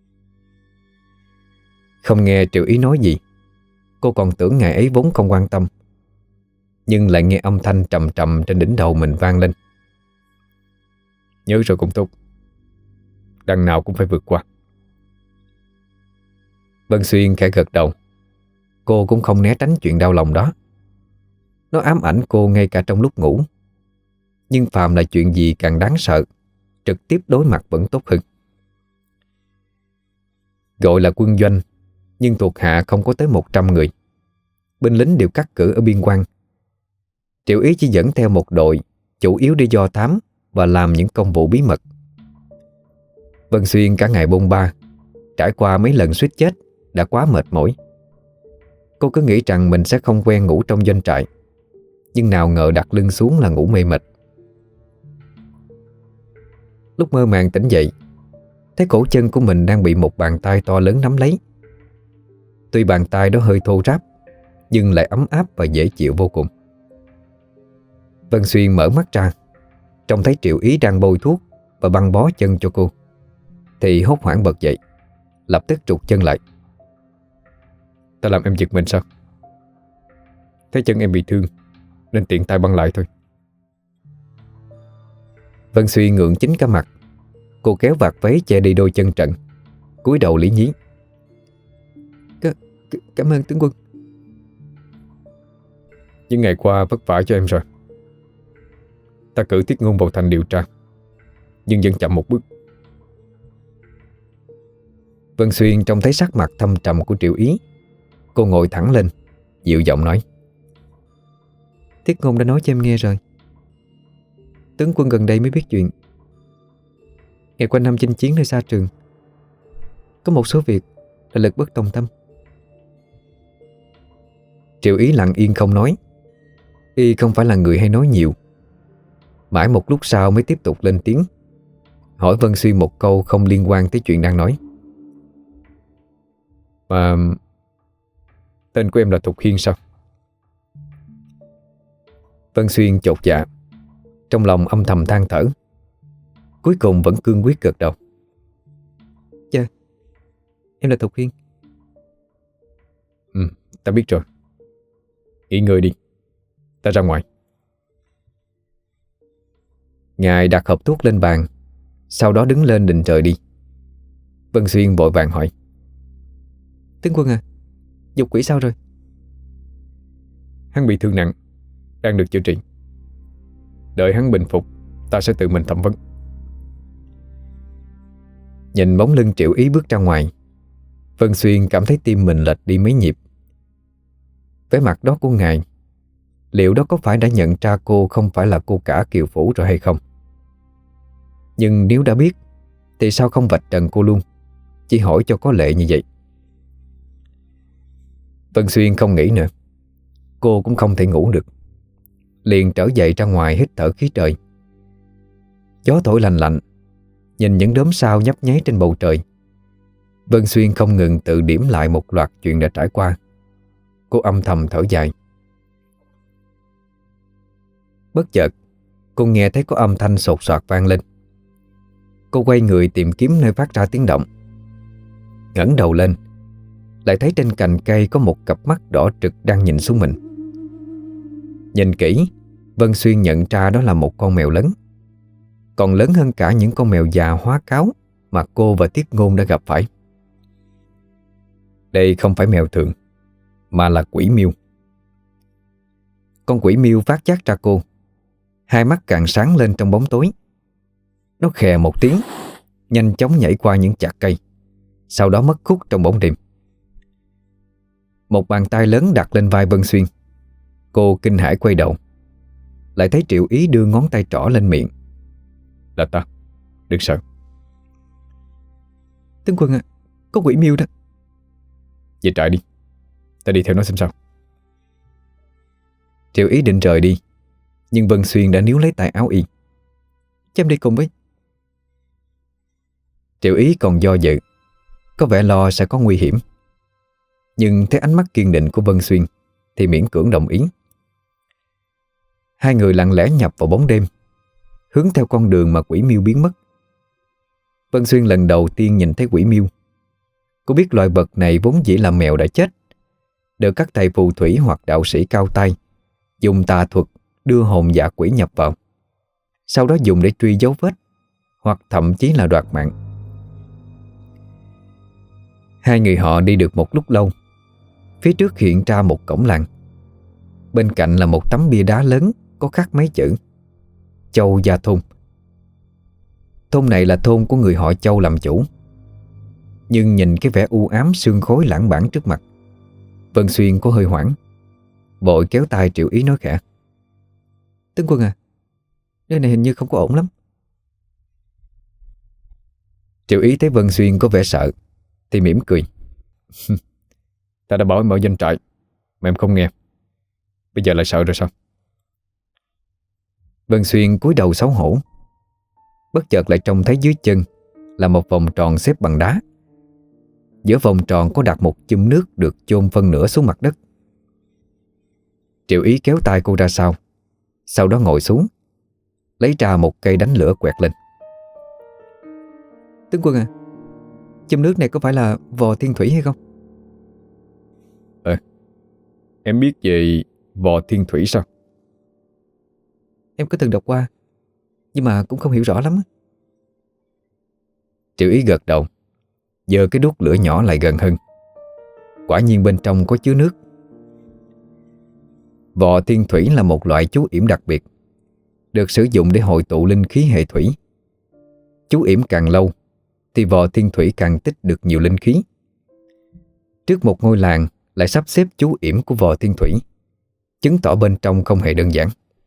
Speaker 1: Không nghe Triệu Ý nói gì, cô còn tưởng ngày ấy vốn không quan tâm, nhưng lại nghe âm thanh trầm trầm trên đỉnh đầu mình vang lên:
Speaker 2: Nhớ rồi cũng tốt, đằng nào cũng phải vượt qua.
Speaker 1: Vân Xuyên khẽ gật đầu. Cô cũng không né tránh chuyện đau lòng đó. Nó ám ảnh cô ngay cả trong lúc ngủ. Nhưng phàm là chuyện gì càng đáng sợ, trực tiếp đối mặt vẫn tốt hơn. Gọi là quân doanh, nhưng thuộc hạ không có tới 100 người. Binh lính đều cắt cử ở biên quan. Triệu Ý chỉ dẫn theo một đội, chủ yếu đi do thám và làm những công vụ bí mật. Vân Xuyên cả ngày bôn ba, trải qua mấy lần suýt chết, đã quá mệt mỏi. Cô cứ nghĩ rằng mình sẽ không quen ngủ trong doanh trại, nhưng nào ngờ đặt lưng xuống là ngủ mê mệt. Lúc mơ màng tỉnh dậy, thấy cổ chân của mình đang bị một bàn tay to lớn nắm lấy. Tuy bàn tay đó hơi thô ráp, nhưng lại ấm áp và dễ chịu vô cùng. Vân Xuyên mở mắt ra, trông thấy Triệu Ý đang bôi thuốc và băng bó chân cho cô, thì hốt hoảng bật dậy, lập tức trụt chân lại.
Speaker 2: Ta làm em giật mình sao? Thấy chân em bị thương nên tiện tay băng lại thôi.
Speaker 1: Vân Xuyên ngượng chín cả mặt. Cô kéo vạt váy che đi đôi chân trần, cúi đầu lý nhí. Cảm ơn tướng quân.
Speaker 2: Những ngày qua vất vả cho em rồi. Ta cử Tiết Ngôn vào thành điều tra, nhưng vẫn chậm một bước.
Speaker 1: Vân Xuyên trông thấy sắc mặt thâm trầm của Triệu Ý. Cô ngồi thẳng lên, dịu giọng nói. Tiết Ngôn đã nói cho em nghe rồi. Tướng quân gần đây mới biết chuyện. Ngày qua năm chinh chiến nơi xa trường, có một số việc là lực bất tòng tâm. Triệu Ý lặng yên không nói. Y không phải là người hay nói nhiều. Mãi một lúc sau mới tiếp tục lên tiếng, hỏi Vân Xuyên một câu không liên quan tới chuyện đang nói.
Speaker 2: Mà tên của em là Thục Hiên sao?
Speaker 1: Vân Xuyên chột dạ, trong lòng âm thầm than thở. Cuối cùng vẫn cương quyết gật đầu. Dạ, em là Thục Hiên.
Speaker 2: Ta biết rồi. Nghỉ ngơi đi, ta ra ngoài.
Speaker 1: Ngài đặt hộp thuốc lên bàn, sau đó đứng lên định rời đi. Vân Xuyên vội vàng hỏi. Tướng quân à, Dục Quỷ sao rồi?
Speaker 2: Hắn bị thương nặng, đang được chữa trị. Đợi hắn bình phục, ta sẽ tự mình thẩm vấn.
Speaker 1: Nhìn bóng lưng Triệu Ý bước ra ngoài, Vân Xuyên cảm thấy tim mình lệch đi mấy nhịp. Vẻ mặt đó của ngài, liệu đó có phải đã nhận ra cô không phải là cô cả Kiều Phủ rồi hay không? Nhưng nếu đã biết, thì sao không vạch trần cô luôn, chỉ hỏi cho có lệ như vậy? Vân Xuyên không nghĩ nữa. Cô cũng không thể ngủ được, liền trở dậy ra ngoài hít thở khí trời. Gió thổi lành lạnh, nhìn những đốm sao nhấp nháy trên bầu trời. Vân Xuyên không ngừng tự điểm lại một loạt chuyện đã trải qua. Cô âm thầm thở dài. Bất chợt, cô nghe thấy có âm thanh sột soạt vang lên. Cô quay người tìm kiếm nơi phát ra tiếng động. Ngẩng đầu lên, lại thấy trên cành cây có một cặp mắt đỏ trực đang nhìn xuống mình. Nhìn kỹ, Vân Xuyên nhận ra đó là một con mèo lớn, còn lớn hơn cả những con mèo già hóa cáo mà cô và Tiết Ngôn đã gặp phải. Đây không phải mèo thường, mà là quỷ miêu. Con quỷ miêu phát giác ra cô, hai mắt càng sáng lên trong bóng tối. Nó khè một tiếng, nhanh chóng nhảy qua những chạc cây, sau đó mất khúc trong bóng đêm. Một bàn tay lớn đặt lên vai Vân Xuyên. Cô kinh hãi quay đầu, lại thấy Triệu Ý đưa ngón tay trỏ lên miệng.
Speaker 2: Là ta, đừng sợ.
Speaker 3: Tướng quân à, có quỷ miêu đó.
Speaker 2: Về trại đi, ta đi theo nó xem sao.
Speaker 1: Triệu Ý định rời đi, nhưng Vân Xuyên đã níu lấy tay áo y.
Speaker 3: Cho em đi cùng với.
Speaker 1: Triệu Ý còn do dự, có vẻ lo sẽ có nguy hiểm, nhưng thấy ánh mắt kiên định của Vân Xuyên thì miễn cưỡng đồng ý. Hai người lặng lẽ nhập vào bóng đêm, hướng theo con đường mà quỷ miêu biến mất. Vân Xuyên lần đầu tiên nhìn thấy quỷ miêu. Cô biết loài vật này vốn dĩ là mèo đã chết, được các thầy phù thủy hoặc đạo sĩ cao tay dùng tà thuật đưa hồn dạ quỷ nhập vào, sau đó dùng để truy dấu vết, hoặc thậm chí là đoạt mạng. Hai người họ đi được một lúc lâu. Phía trước hiện ra một cổng làng. Bên cạnh là một tấm bia đá lớn có khắc mấy chữ Châu Gia Thôn. Thôn này là thôn của người họ Châu làm chủ. Nhưng nhìn cái vẻ u ám sương khói lãng bản trước mặt, Vân Xuyên có hơi hoảng, vội kéo tay Triệu Ý nói khẽ.
Speaker 3: Tướng quân à, nơi này hình như không có ổn lắm.
Speaker 1: Triệu Ý thấy Vân Xuyên có vẻ sợ thì mỉm cười.
Speaker 2: Ta đã bảo em mở doanh trại mà em không nghe, bây giờ lại sợ rồi sao?
Speaker 1: Vân Xuyên cúi đầu xấu hổ, bất chợt lại trông thấy dưới chân là một vòng tròn xếp bằng đá. Giữa vòng tròn có đặt một chum nước được chôn phân nửa xuống mặt đất. Triệu Ý kéo tay cô ra sau đó ngồi xuống, lấy ra một cây đánh lửa quẹt lên.
Speaker 3: Tướng quân à, chum nước này có phải là vò thiên thủy hay không?
Speaker 2: Em biết về vò thiên thủy sao?
Speaker 3: Em có từng đọc qua, nhưng mà cũng không hiểu rõ lắm.
Speaker 1: Triệu Ý gật đầu, giơ cái đuốc lửa nhỏ lại gần hơn. Quả nhiên bên trong có chứa nước. Vò thiên thủy là một loại chú yểm đặc biệt, được sử dụng để hội tụ linh khí hệ thủy. Chú yểm càng lâu thì vò thiên thủy càng tích được nhiều linh khí. Trước một ngôi làng lại sắp xếp chú yểm của vò thiên thủy, chứng tỏ bên trong không hề đơn giản.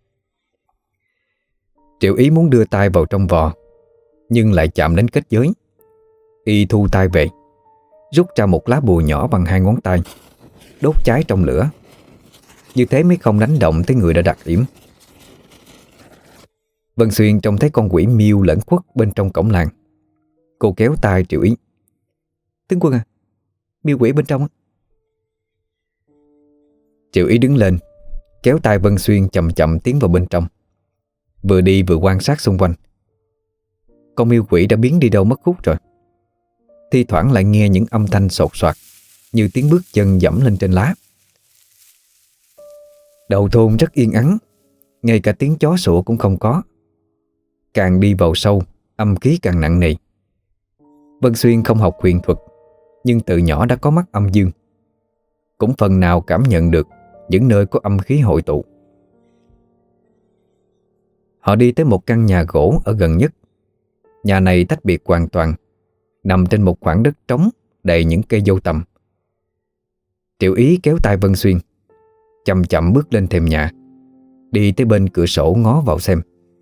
Speaker 1: Triệu Ý muốn đưa tay vào trong vò, nhưng lại chạm đến kết giới. Y thu tay về, rút ra một lá bùa nhỏ bằng 2 ngón tay, đốt cháy trong lửa. Như thế mới không đánh động tới người đã đặt yểm. Vân Xuyên trông thấy con quỷ miêu lẫn khuất bên trong cổng làng. Cô kéo tay Triệu Ý.
Speaker 3: Tướng quân à, miêu quỷ bên trong á.
Speaker 1: Triệu Ý đứng lên, kéo tay Vân Xuyên chậm chậm tiến vào bên trong. Vừa đi vừa quan sát xung quanh. Con miêu quỷ đã biến đi đâu mất hút rồi. Thi thoảng lại nghe những âm thanh sột soạt, như tiếng bước chân dẫm lên trên lá. Đầu thôn rất yên ắng, ngay cả tiếng chó sủa cũng không có. Càng đi vào sâu, âm khí càng nặng nề. Vân Xuyên không học huyền thuật, nhưng từ nhỏ đã có mắt âm dương, cũng phần nào cảm nhận được những nơi có âm khí hội tụ. Họ đi tới một căn nhà gỗ ở gần nhất. Nhà này tách biệt hoàn toàn, nằm trên một khoảng đất trống đầy những cây dâu tằm. Triệu Ý kéo tay Vân Xuyên, chậm chậm bước lên thềm nhà, đi tới bên cửa sổ ngó vào xem.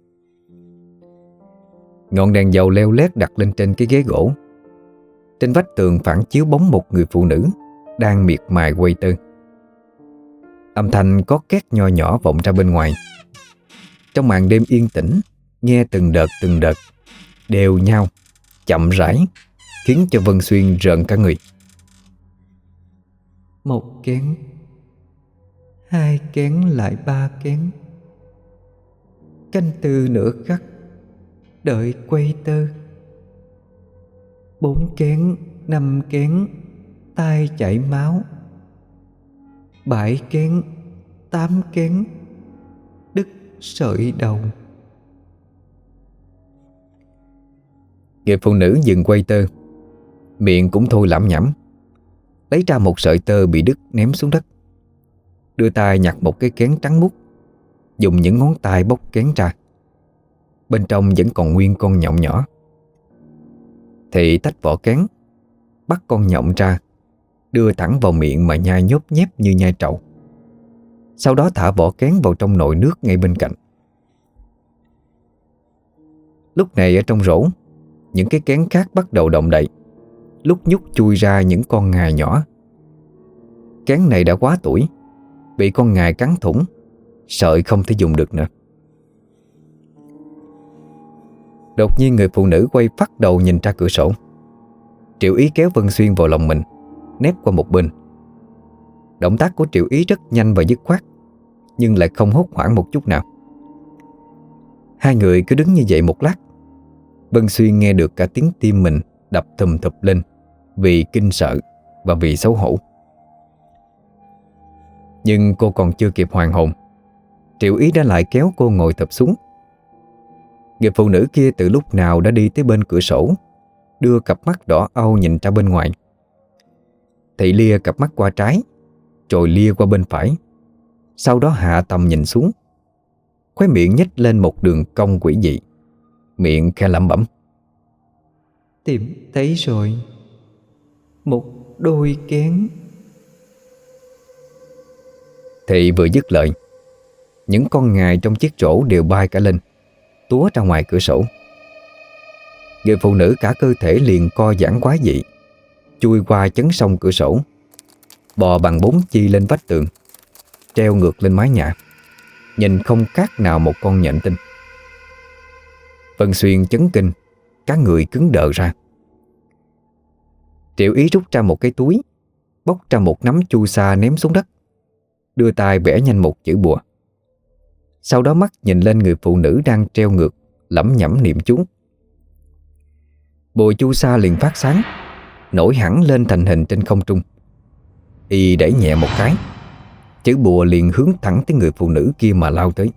Speaker 1: Ngọn đèn dầu leo lét đặt lên trên cái ghế gỗ. Trên vách tường phản chiếu bóng một người phụ nữ đang miệt mài quay tơ. Âm thanh có két nho nhỏ vọng ra bên ngoài. Trong màn đêm yên tĩnh, nghe từng đợt đều nhau, chậm rãi, khiến cho Vân Xuyên rợn cả người.
Speaker 3: 1 kén, 2 kén lại 3 kén, canh tư nửa khắc, đợi quay tơ. 4 kén, 5 kén, tai chảy máu. 7 kén, 8 kén, đứt sợi đầu.
Speaker 1: Người phụ nữ dừng quay tơ, miệng cũng thôi lẩm nhẩm, lấy ra một sợi tơ bị đứt ném xuống đất. Đưa tay nhặt một cái kén trắng muốt, dùng những ngón tay bóc kén ra. Bên trong vẫn còn nguyên con nhộng nhỏ. Thì tách vỏ kén, bắt con nhộng ra, đưa thẳng vào miệng mà nhai nhốp nhép như nhai trầu. Sau đó thả vỏ kén vào trong nồi nước ngay bên cạnh. Lúc này ở trong rổ, những cái kén khác bắt đầu động đậy, lúc nhúc chui ra những con ngài nhỏ. Kén này đã quá tuổi, bị con ngài cắn thủng, sợi không thể dùng được nữa. Đột nhiên người phụ nữ quay phắt đầu nhìn ra cửa sổ. Triệu Ý kéo Vân Xuyên vào lòng mình, nép qua một bên. Động tác của Triệu Ý rất nhanh và dứt khoát, nhưng lại không hốt hoảng một chút nào. Hai người cứ đứng như vậy một lát. Vân Xuyên nghe được cả tiếng tim mình đập thùm thụp lên, vì kinh sợ và vì xấu hổ. Nhưng cô còn chưa kịp hoàn hồn, Triệu Ý đã lại kéo cô ngồi thụp xuống. Người phụ nữ kia từ lúc nào đã đi tới bên cửa sổ, đưa cặp mắt đỏ au nhìn ra bên ngoài. Thị lia cặp mắt qua trái, rồi lia qua bên phải, sau đó hạ tầm nhìn xuống. Khóe miệng nhếch lên một đường cong quỷ dị, miệng khe lẩm bẩm:
Speaker 3: Tìm thấy rồi, 1 đôi kén.
Speaker 1: Thị vừa dứt lời, những con ngài trong chiếc rổ đều bay cả lên, túa ra ngoài cửa sổ. Người phụ nữ cả cơ thể liền co giãn quá dị, chui qua chấn song cửa sổ, bò bằng 4 chi lên vách tường, treo ngược lên mái nhà, nhìn không khác nào một con nhện tinh. Vân Xuyên chấn kinh, cả người cứng đờ ra. Triệu Ý rút ra một cái túi, bóc ra một nắm chu sa ném xuống đất, đưa tay vẽ nhanh một chữ bùa. Sau đó mắt nhìn lên người phụ nữ đang treo ngược, lẩm nhẩm niệm chú. Bùa chu sa liền phát sáng, nổi hẳn lên thành hình trên không trung. Y đẩy nhẹ một cái, chữ bùa liền hướng thẳng tới người phụ nữ kia mà lao tới.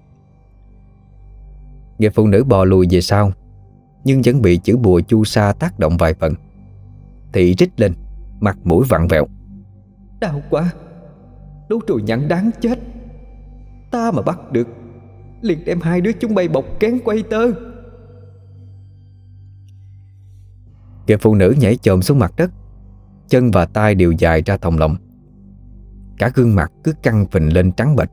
Speaker 1: Người phụ nữ bò lùi về sau, nhưng vẫn bị chữ bùa chu sa tác động vài phần, thì rít lên, mặt mũi vặn vẹo.
Speaker 3: Đau quá, lũ trùi nhặn đáng chết. Ta mà bắt được, liền đem hai đứa chúng bay bọc kén quay tơ.
Speaker 1: Người phụ nữ nhảy chồm xuống mặt đất, chân và tay đều dài ra thòng lọng, cả gương mặt cứ căng phình lên trắng bệch.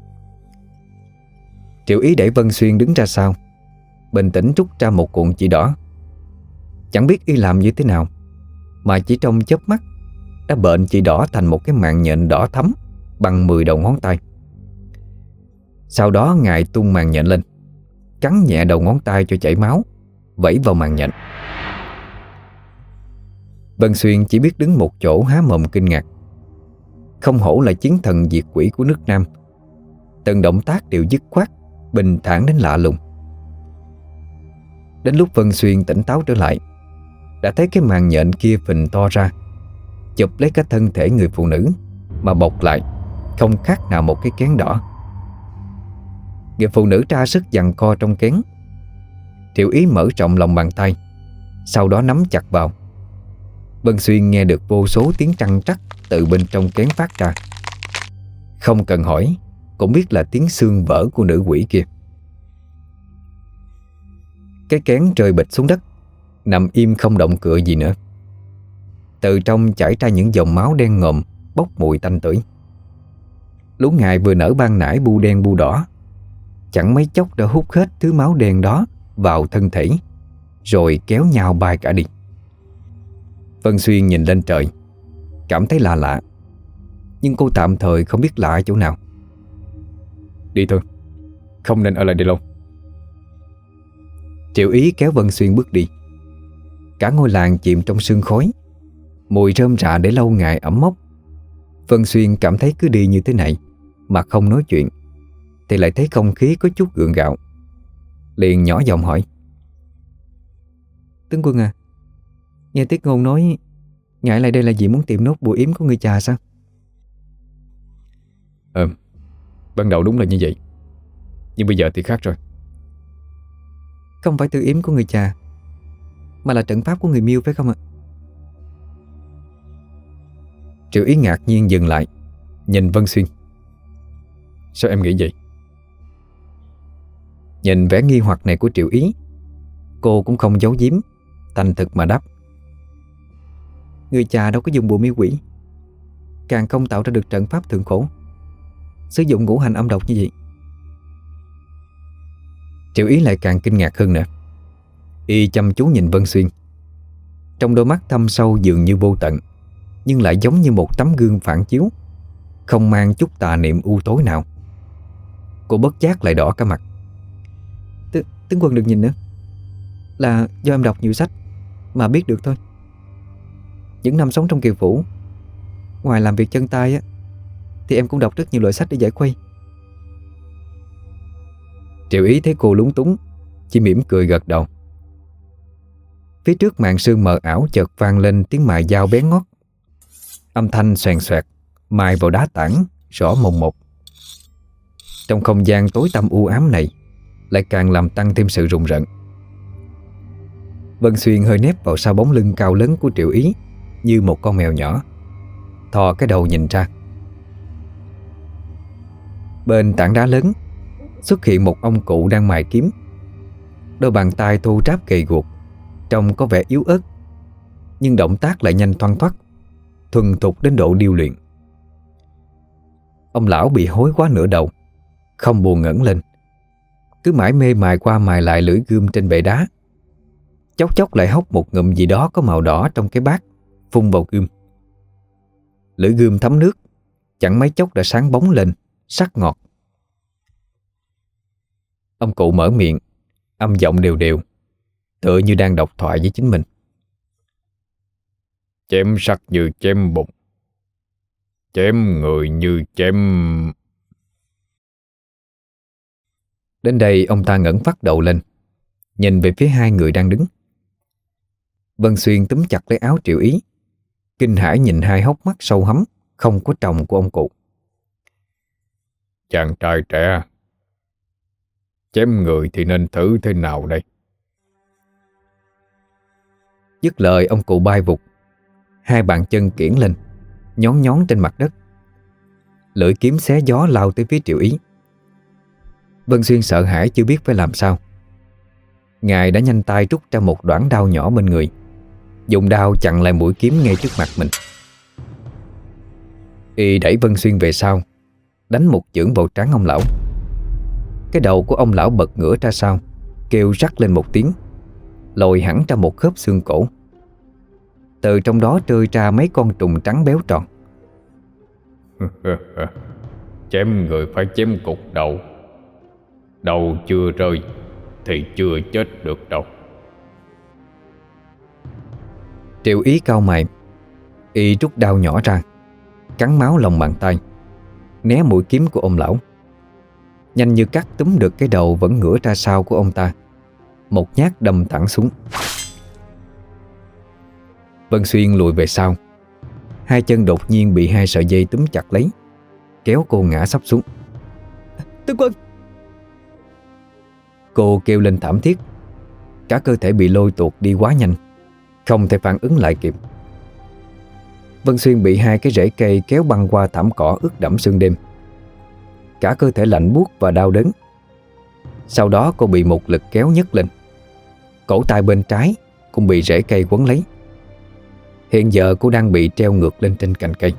Speaker 1: Triệu Ý đẩy Vân Xuyên đứng ra sau, bình tĩnh rút ra một cuộn chỉ đỏ. Chẳng biết y làm như thế nào mà chỉ trong chớp mắt đã bệnh chỉ đỏ thành một cái mạng nhện đỏ thắm bằng 10 đầu ngón tay. Sau đó ngài tung màng nhện lên, cắn nhẹ đầu ngón tay cho chảy máu, vẩy vào màng nhện. Vân Xuyên chỉ biết đứng một chỗ há mồm kinh ngạc. Không hổ là chiến thần diệt quỷ của nước Nam, từng động tác đều dứt khoát, bình thản đến lạ lùng. Đến lúc Vân Xuyên tỉnh táo trở lại, đã thấy cái màng nhện kia phình to ra, chụp lấy cái thân thể người phụ nữ mà bọc lại, không khác nào một cái kén đỏ. Người phụ nữ tra sức giằng co trong kén. Triệu Ý mở rộng lòng bàn tay, sau đó nắm chặt vào. Vân Xuyên nghe được vô số tiếng trăng trắc từ bên trong kén phát ra. Không cần hỏi cũng biết là tiếng xương vỡ của nữ quỷ kia. Cái kén rơi bịch xuống đất, nằm im không động cựa gì nữa. Từ trong chảy ra những dòng máu đen ngòm, bốc mùi tanh tưởi. Lũ ngài vừa nở ban nãy bu đen bu đỏ, chẳng mấy chốc đã hút hết thứ máu đen đó vào thân thể, rồi kéo nhau bay cả đi. Vân Xuyên nhìn lên trời, cảm thấy lạ lạ, nhưng cô tạm thời không biết lạ ở chỗ nào.
Speaker 2: Đi thôi, không nên ở lại đây lâu.
Speaker 1: Triệu Ý kéo Vân Xuyên bước đi. Cả ngôi làng chìm trong sương khói, mùi rơm rạ để lâu ngày ẩm mốc. Vân Xuyên cảm thấy cứ đi như thế này mà không nói chuyện thì lại thấy không khí có chút gượng gạo. Liền nhỏ giọng hỏi:
Speaker 3: Tướng quân à, nghe Tiết Ngôn nói ngài lại đây là vì muốn tìm nốt bùa yếm của người cha sao?
Speaker 2: Ban đầu đúng là như vậy, nhưng bây giờ thì khác rồi.
Speaker 3: Không phải tự yếm của người cha, mà là trận pháp của người Miêu phải không ạ?
Speaker 1: Triệu Ý ngạc nhiên dừng lại, nhìn Vân Xuyên.
Speaker 2: Sao em nghĩ vậy?
Speaker 1: Nhìn vẻ nghi hoặc này của Triệu Ý, cô cũng không giấu giếm, thành thực mà đáp:
Speaker 3: Người cha đâu có dùng bùa miêu quỷ, càng không tạo ra được trận pháp thượng khổ, sử dụng ngũ hành âm độc như vậy.
Speaker 1: Triệu Ý lại càng kinh ngạc hơn nữa. Y chăm chú nhìn Vân Xuyên. Trong đôi mắt thâm sâu dường như vô tận, nhưng lại giống như một tấm gương phản chiếu, không mang chút tà niệm u tối nào. Cô bất giác lại đỏ cả mặt.
Speaker 3: Tướng quân đừng nhìn nữa, là do em đọc nhiều sách mà biết được thôi. Những năm sống trong Kiều Phủ, ngoài làm việc chân tay á, thì em cũng đọc rất nhiều loại sách để giải khuây.
Speaker 1: Triệu Ý thấy cô lúng túng, chỉ mỉm cười gật đầu. Phía trước màn sương mờ ảo chợt vang lên tiếng mài dao bén ngót. Âm thanh xoèn xoẹt mài vào đá tảng rõ mồn một. Trong không gian tối tăm u ám này lại càng làm tăng thêm sự rùng rợn. Vân Xuyên hơi nép vào sau bóng lưng cao lớn của Triệu Ý như một con mèo nhỏ, thò cái đầu nhìn ra. Bên tảng đá lớn xuất hiện một ông cụ đang mài kiếm. Đôi bàn tay thô ráp gầy guộc, trông có vẻ yếu ớt, nhưng động tác lại nhanh thoăn thoắt, thuần thục đến độ điêu luyện. Ông lão bị hối quá nửa đầu, không buồn ngẩng lên, cứ mải mê mài qua mài lại lưỡi gươm trên bệ đá. Chốc chốc lại hốc một ngụm gì đó có màu đỏ trong cái bát, phun vào gươm. Lưỡi gươm thấm nước, chẳng mấy chốc đã sáng bóng lên, sắc ngọt. Ông cụ mở miệng, Âm giọng đều đều, tựa như đang độc thoại với chính mình.
Speaker 2: Chém sắt như chém bùn, chém người như chém...
Speaker 1: Đến đây ông ta ngẩng phát đầu lên, nhìn về phía hai người đang đứng. Vân Xuyên túm chặt lấy áo Triệu Ý, kinh hãi nhìn hai hốc mắt sâu hắm không có tròng của ông cụ.
Speaker 2: Chàng trai trẻ, chém người thì nên thử thế nào đây?
Speaker 1: Dứt lời ông cụ bay vụt, hai bàn chân kiễng lên, nhón nhón trên mặt đất. Lưỡi kiếm xé gió lao tới phía Triệu Ý. Vân Xuyên sợ hãi chưa biết phải làm sao. Ngài đã nhanh tay rút ra một đoạn đao nhỏ bên người, dùng đao chặn lại mũi kiếm ngay trước mặt mình. Y đẩy Vân Xuyên về sau, đánh một chưởng vào trán ông lão. Cái đầu của ông lão bật ngửa ra sau, kêu rắc lên một tiếng, lồi hẳn ra một khớp xương cổ. Từ trong đó trơi ra mấy con trùng trắng béo tròn.
Speaker 2: Chém người phải chém cục đầu. Đầu chưa rơi thì chưa chết được đâu.
Speaker 1: Triệu Ý cau mày, y rút đao nhỏ ra, cắn máu lòng bàn tay, né mũi kiếm của ông lão. Nhanh như cắt túm được cái đầu vẫn ngửa ra sau của ông ta, một nhát đâm thẳng xuống. Vân Xuyên lùi về sau, hai chân đột nhiên bị hai sợi dây túm chặt lấy, kéo cô ngã sắp xuống.
Speaker 3: Tướng quân!
Speaker 1: Cô kêu lên thảm thiết, cả cơ thể bị lôi tuột đi quá nhanh, không thể phản ứng lại kịp. Vân Xuyên bị hai cái rễ cây kéo băng qua thảm cỏ ướt đẫm sương đêm, cả cơ thể lạnh buốt và đau đớn. Sau đó cô bị một lực kéo nhấc lên, cổ tay bên trái cũng bị rễ cây quấn lấy. Hiện giờ cô đang bị treo ngược lên trên cành cây.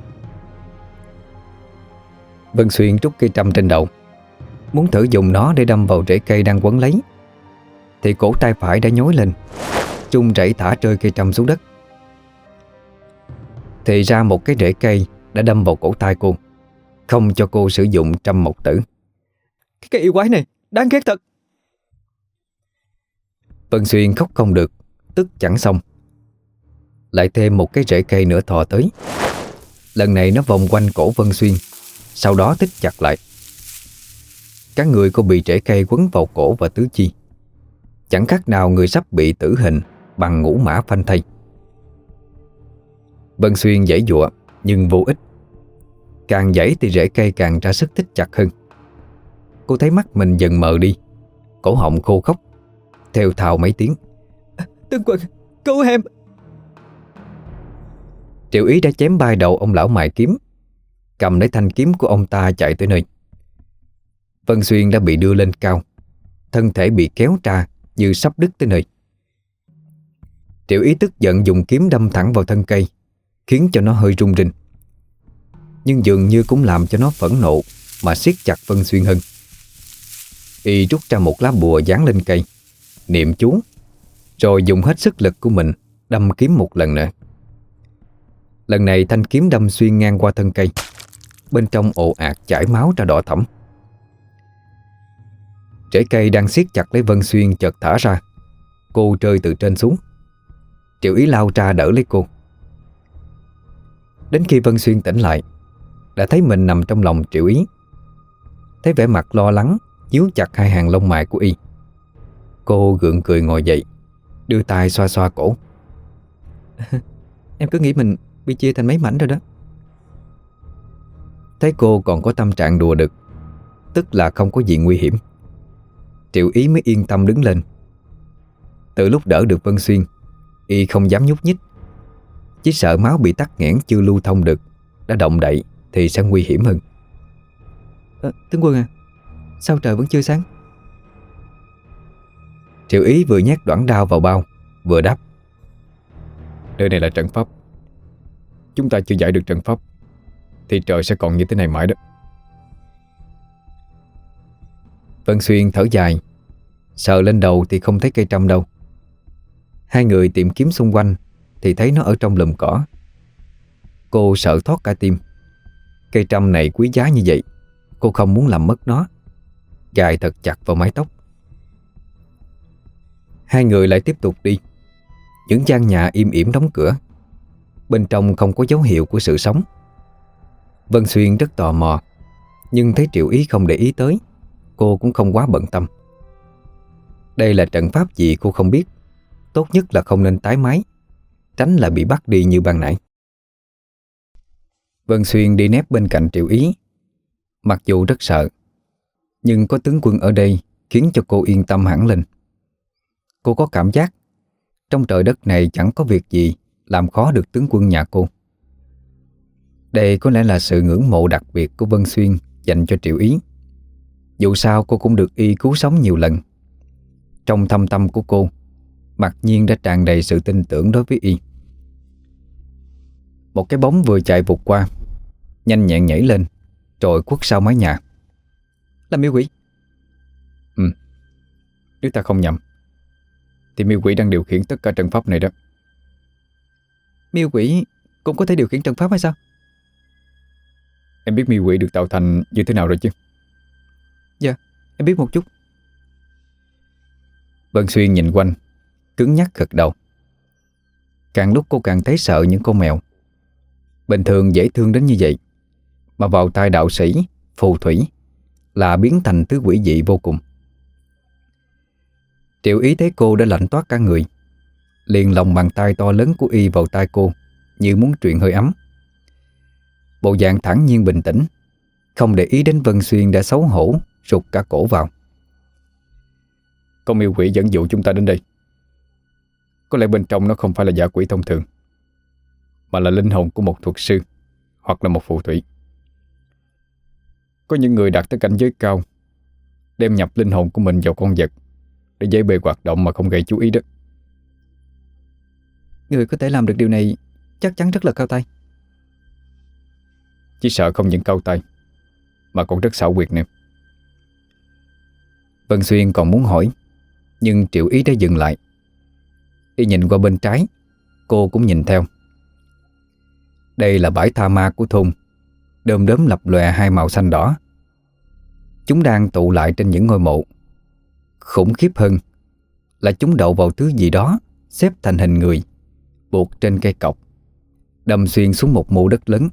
Speaker 1: Vân Xuyên rút cây trâm trên đầu, muốn thử dùng nó để đâm vào rễ cây đang quấn lấy, thì cổ tay phải đã nhói lên, run rẩy thả rơi cây trâm xuống đất. Thì ra một cái rễ cây đã đâm vào cổ tay cô, không cho cô sử dụng trâm mộc tử.
Speaker 3: Cái cây yêu quái này đáng ghét thật.
Speaker 1: Vân Xuyên khóc không được, tức chẳng xong. Lại thêm một cái rễ cây nữa thò tới. Lần này nó vòng quanh cổ Vân Xuyên, sau đó thích chặt lại. Cả người cô bị rễ cây quấn vào cổ và tứ chi, chẳng khác nào người sắp bị tử hình bằng ngũ mã phanh thây. Vân Xuyên giãy giụa nhưng vô ích. Càng giãy thì rễ cây càng ra sức thích chặt hơn. Cô thấy mắt mình dần mờ đi, cổ họng khô khốc, thều thào mấy tiếng.
Speaker 3: Tướng quân, cứu em!
Speaker 1: Triệu Ý đã chém bay đầu ông lão mài kiếm, cầm lấy thanh kiếm của ông ta chạy tới nơi. Vân Xuyên đã bị đưa lên cao, thân thể bị kéo ra như sắp đứt tới nơi. Triệu Ý tức giận dùng kiếm đâm thẳng vào thân cây, khiến cho nó hơi rung rinh, nhưng dường như cũng làm cho nó phẫn nộ mà siết chặt Vân Xuyên hơn. Y rút ra một lá bùa dán lên cây, niệm chú, rồi dùng hết sức lực của mình đâm kiếm một lần nữa. Lần này thanh kiếm đâm xuyên ngang qua thân cây, bên trong ồ ạt chảy máu ra đỏ thẫm. Rễ cây đang siết chặt lấy Vân Xuyên chợt thả ra, cô rơi từ trên xuống. Triệu Ý lao ra đỡ lấy cô. Đến khi Vân Xuyên tỉnh lại, đã thấy mình nằm trong lòng Triệu Ý. Thấy vẻ mặt lo lắng nhíu chặt hai hàng lông mày của y, cô gượng cười ngồi dậy, đưa tay xoa xoa cổ.
Speaker 3: Em cứ nghĩ mình bị chia thành mấy mảnh rồi đó.
Speaker 1: Thấy cô còn có tâm trạng đùa được, tức là không có gì nguy hiểm, Triệu Ý mới yên tâm đứng lên. Từ lúc đỡ được Vân Xuyên, y không dám nhúc nhích, chỉ sợ máu bị tắc nghẽn chưa lưu thông được, đã động đậy thì sẽ nguy hiểm hơn.
Speaker 3: Tướng quân à, sao trời vẫn chưa sáng?
Speaker 1: Triệu Ý vừa nhét đoạn đao vào bao, vừa đáp.
Speaker 2: Nơi này là trận pháp. Chúng ta chưa giải được trận pháp thì trời sẽ còn như thế này mãi đó.
Speaker 1: Vân Xuyên thở dài, sờ lên đầu thì không thấy cây trâm đâu. Hai người tìm kiếm xung quanh thì thấy nó ở trong lùm cỏ. Cô sợ thót cả tim. Cây trâm này quý giá như vậy, cô không muốn làm mất nó, gài thật chặt vào mái tóc. Hai người lại tiếp tục đi. Những gian nhà im ỉm đóng cửa, bên trong không có dấu hiệu của sự sống. Vân Xuyên rất tò mò, nhưng thấy Triệu Ý không để ý tới, cô cũng không quá bận tâm. Đây là trận pháp gì cô không biết. Tốt nhất là không nên tái máy, tránh là bị bắt đi như ban nãy. Vân Xuyên đi nép bên cạnh Triệu Ý. Mặc dù rất sợ, nhưng có tướng quân ở đây khiến cho cô yên tâm hẳn lên. Cô có cảm giác trong trời đất này chẳng có việc gì làm khó được tướng quân nhà cô. Đây có lẽ là sự ngưỡng mộ đặc biệt của Vân Xuyên dành cho Triệu Ý. Dù sao cô cũng được y cứu sống nhiều lần. Trong thâm tâm của cô, mặc nhiên đã tràn đầy sự tin tưởng đối với y. Một cái bóng vừa chạy vụt qua, nhanh nhẹn nhảy lên, rồi quất sau mái nhà.
Speaker 3: Là miêu quỷ.
Speaker 2: Nếu ta không nhầm thì miêu quỷ đang điều khiển tất cả trận pháp này đó.
Speaker 3: Miêu quỷ cũng có thể điều khiển trận pháp hay sao?
Speaker 2: Em biết miêu quỷ được tạo thành như thế nào rồi chứ?
Speaker 3: Dạ, em biết một chút.
Speaker 1: Vân Xuyên nhìn quanh, cứng nhắc gật đầu. Càng lúc cô càng thấy sợ những con mèo. Bình thường dễ thương đến như vậy, mà vào tay đạo sĩ, phù thủy là biến thành thứ quỷ dị vô cùng. Triệu Ý thấy cô đã lạnh toát cả người, liền lòng bàn tay to lớn của y vào tay cô, như muốn truyền hơi ấm. Bộ dạng thản nhiên bình tĩnh, không để ý đến Vân Xuyên đã xấu hổ rụt cả cổ vào.
Speaker 2: Con miêu quỷ dẫn dụ chúng ta đến đây. Có lẽ bên trong nó không phải là dã quỷ thông thường, mà là linh hồn của một thuật sư hoặc là một phù thủy. Có những người đạt tới cảnh giới cao, đem nhập linh hồn của mình vào con vật để dễ bề hoạt động mà không gây chú ý đó.
Speaker 3: Người có thể làm được điều này chắc chắn rất là cao tay.
Speaker 2: Chỉ sợ không những cao tay mà còn rất xảo quyệt nè.
Speaker 1: Vân Xuyên còn muốn hỏi, nhưng Triệu Ý đã dừng lại. Y nhìn qua bên trái, cô cũng nhìn theo. Đây là bãi tha ma của thôn, đom đóm lập lòe hai màu xanh đỏ. Chúng đang tụ lại trên những ngôi mộ. Khủng khiếp hơn là chúng đậu vào thứ gì đó xếp thành hình người, buộc trên cây cọc, đâm xuyên xuống một mô đất lớn.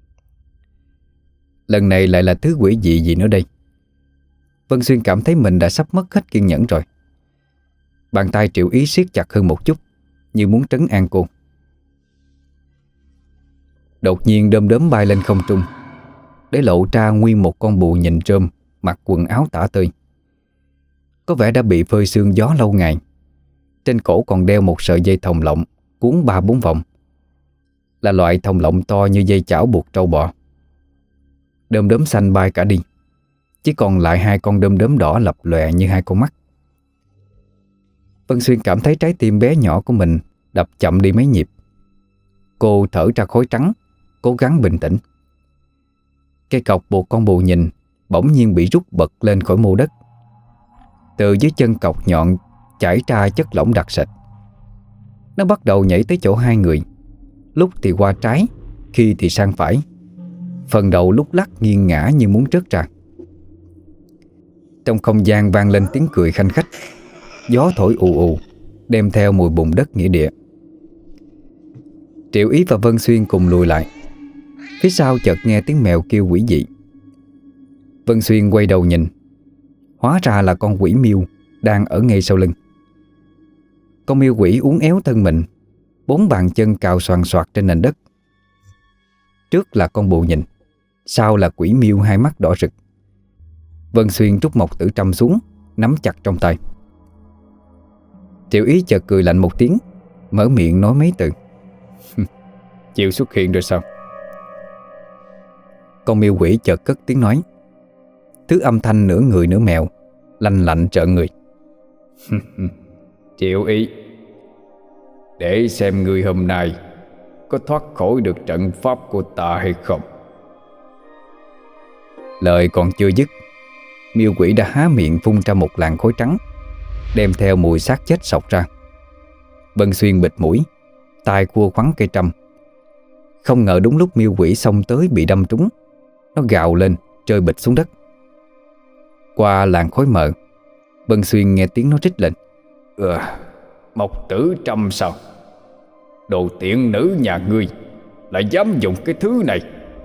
Speaker 1: Lần này lại là thứ quỷ dị gì nữa đây? Vân Xuyên cảm thấy mình đã sắp mất hết kiên nhẫn rồi. Bàn tay Triệu Ý siết chặt hơn một chút, như muốn trấn an cô. Đột nhiên đom đóm bay lên không trung, để lộ ra nguyên một con bù nhìn rơm, mặc quần áo tả tơi. Có vẻ đã bị phơi sương gió lâu ngày. Trên cổ còn đeo một sợi dây thòng lọng cuốn 3-4 vòng, là loại thòng lọng to như dây chảo buộc trâu bò. Đom đóm xanh bay cả đi, chỉ còn lại hai con đom đóm đỏ lập lòe như hai con mắt. Vân Xuyên cảm thấy trái tim bé nhỏ của mình đập chậm đi mấy nhịp. Cô thở ra khói trắng, cố gắng bình tĩnh. Cây cọc buộc con bù nhìn bỗng nhiên bị rút bật lên khỏi mô đất. Từ dưới chân cọc nhọn chảy ra chất lỏng đặc sệt. Nó bắt đầu nhảy tới chỗ hai người, lúc thì qua trái, khi thì sang phải. Phần đầu lúc lắc nghiêng ngã như muốn rớt ra. Trong không gian vang lên tiếng cười khanh khách. Gió thổi ù ù, đem theo mùi bùn đất nghĩa địa. Triệu Ý và Vân Xuyên cùng lùi lại. Phía sau chợt nghe tiếng mèo kêu quỷ dị. Vân Xuyên quay đầu nhìn, hóa ra là con quỷ miêu đang ở ngay sau lưng. Con miêu quỷ uốn éo thân mình, 4 bàn chân cào xoàn xoạc trên nền đất. Trước là con bù nhìn, sau là quỷ miêu hai mắt đỏ rực. Vân Xuyên trút một tử trâm xuống, nắm chặt trong tay. Triệu Ý chợt cười lạnh một tiếng, mở miệng nói mấy từ.
Speaker 2: Chịu xuất hiện rồi sao?
Speaker 1: Con miêu quỷ chợt cất tiếng nói, thứ âm thanh nửa người nửa mèo, lanh lạnh trợn người.
Speaker 2: Triệu Ý, để xem người hôm nay có thoát khỏi được trận pháp của ta hay không.
Speaker 1: Lời còn chưa dứt, miêu quỷ đã há miệng phun ra một làn khói trắng, đem theo mùi xác chết xộc ra. Vân Xuyên bịt mũi, tai cua khoắn cây trâm. Không ngờ đúng lúc miêu quỷ xông tới bị đâm trúng, nó gào lên rơi bịch xuống đất. Qua làn khói mờ, Vân Xuyên nghe tiếng nó rít lên.
Speaker 2: Mộc Tử Trâm sao? Đồ tiện nữ nhà ngươi lại dám dùng cái thứ này.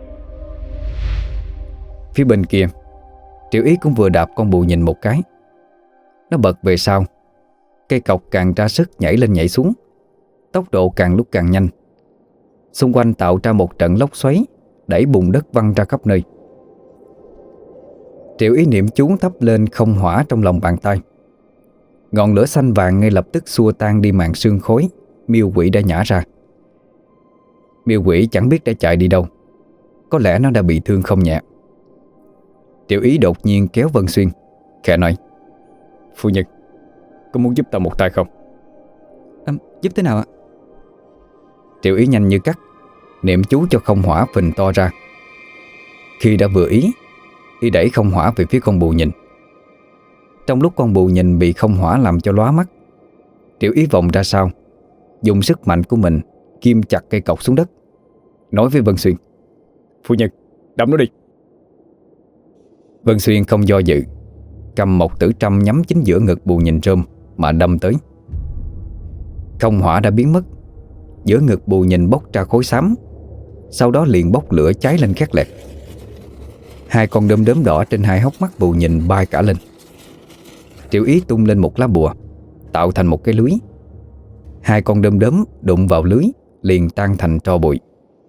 Speaker 1: Phía bên kia, Triệu Ý cũng vừa đạp con bù nhìn một cái. Nó bật về sau. Cây cọc càng ra sức nhảy lên nhảy xuống, tốc độ càng lúc càng nhanh. Xung quanh tạo ra một trận lốc xoáy, đẩy bùn đất văng ra khắp nơi. Triệu Ý niệm chú thắp lên không hỏa trong lòng bàn tay. Ngọn lửa xanh vàng ngay lập tức xua tan đi màn sương khói miêu quỷ đã nhả ra. Miêu quỷ chẳng biết đã chạy đi đâu. Có lẽ nó đã bị thương không nhẹ. Triệu Ý đột nhiên kéo Vân Xuyên, khẽ nói:
Speaker 2: Phu nhân, có muốn giúp ta một tay không?
Speaker 3: Giúp thế nào ạ?
Speaker 1: Triệu Ý nhanh như cắt, niệm chú cho không hỏa phình to ra. Khi đã vừa ý, y đẩy không hỏa về phía con bù nhìn. Trong lúc con bù nhìn bị không hỏa làm cho lóa mắt, Triệu Ý vòng ra sau, dùng sức mạnh của mình kim chặt cây cọc xuống đất, nói với Vân Xuyên:
Speaker 2: Phu nhân, đâm nó đi.
Speaker 1: Vân Xuyên không do dự, cầm Mộc Tử Trâm nhắm chính giữa ngực bù nhìn rơm mà đâm tới. Không hỏa đã biến mất, giữa ngực bù nhìn bốc ra khối xám, sau đó liền bốc lửa cháy lên khét lẹt. Hai con đom đóm đỏ trên hai hốc mắt bù nhìn bay cả lên. Triệu Ý tung lên một lá bùa, tạo thành một cái lưới. Hai con đom đóm đụng vào lưới liền tan thành tro bụi.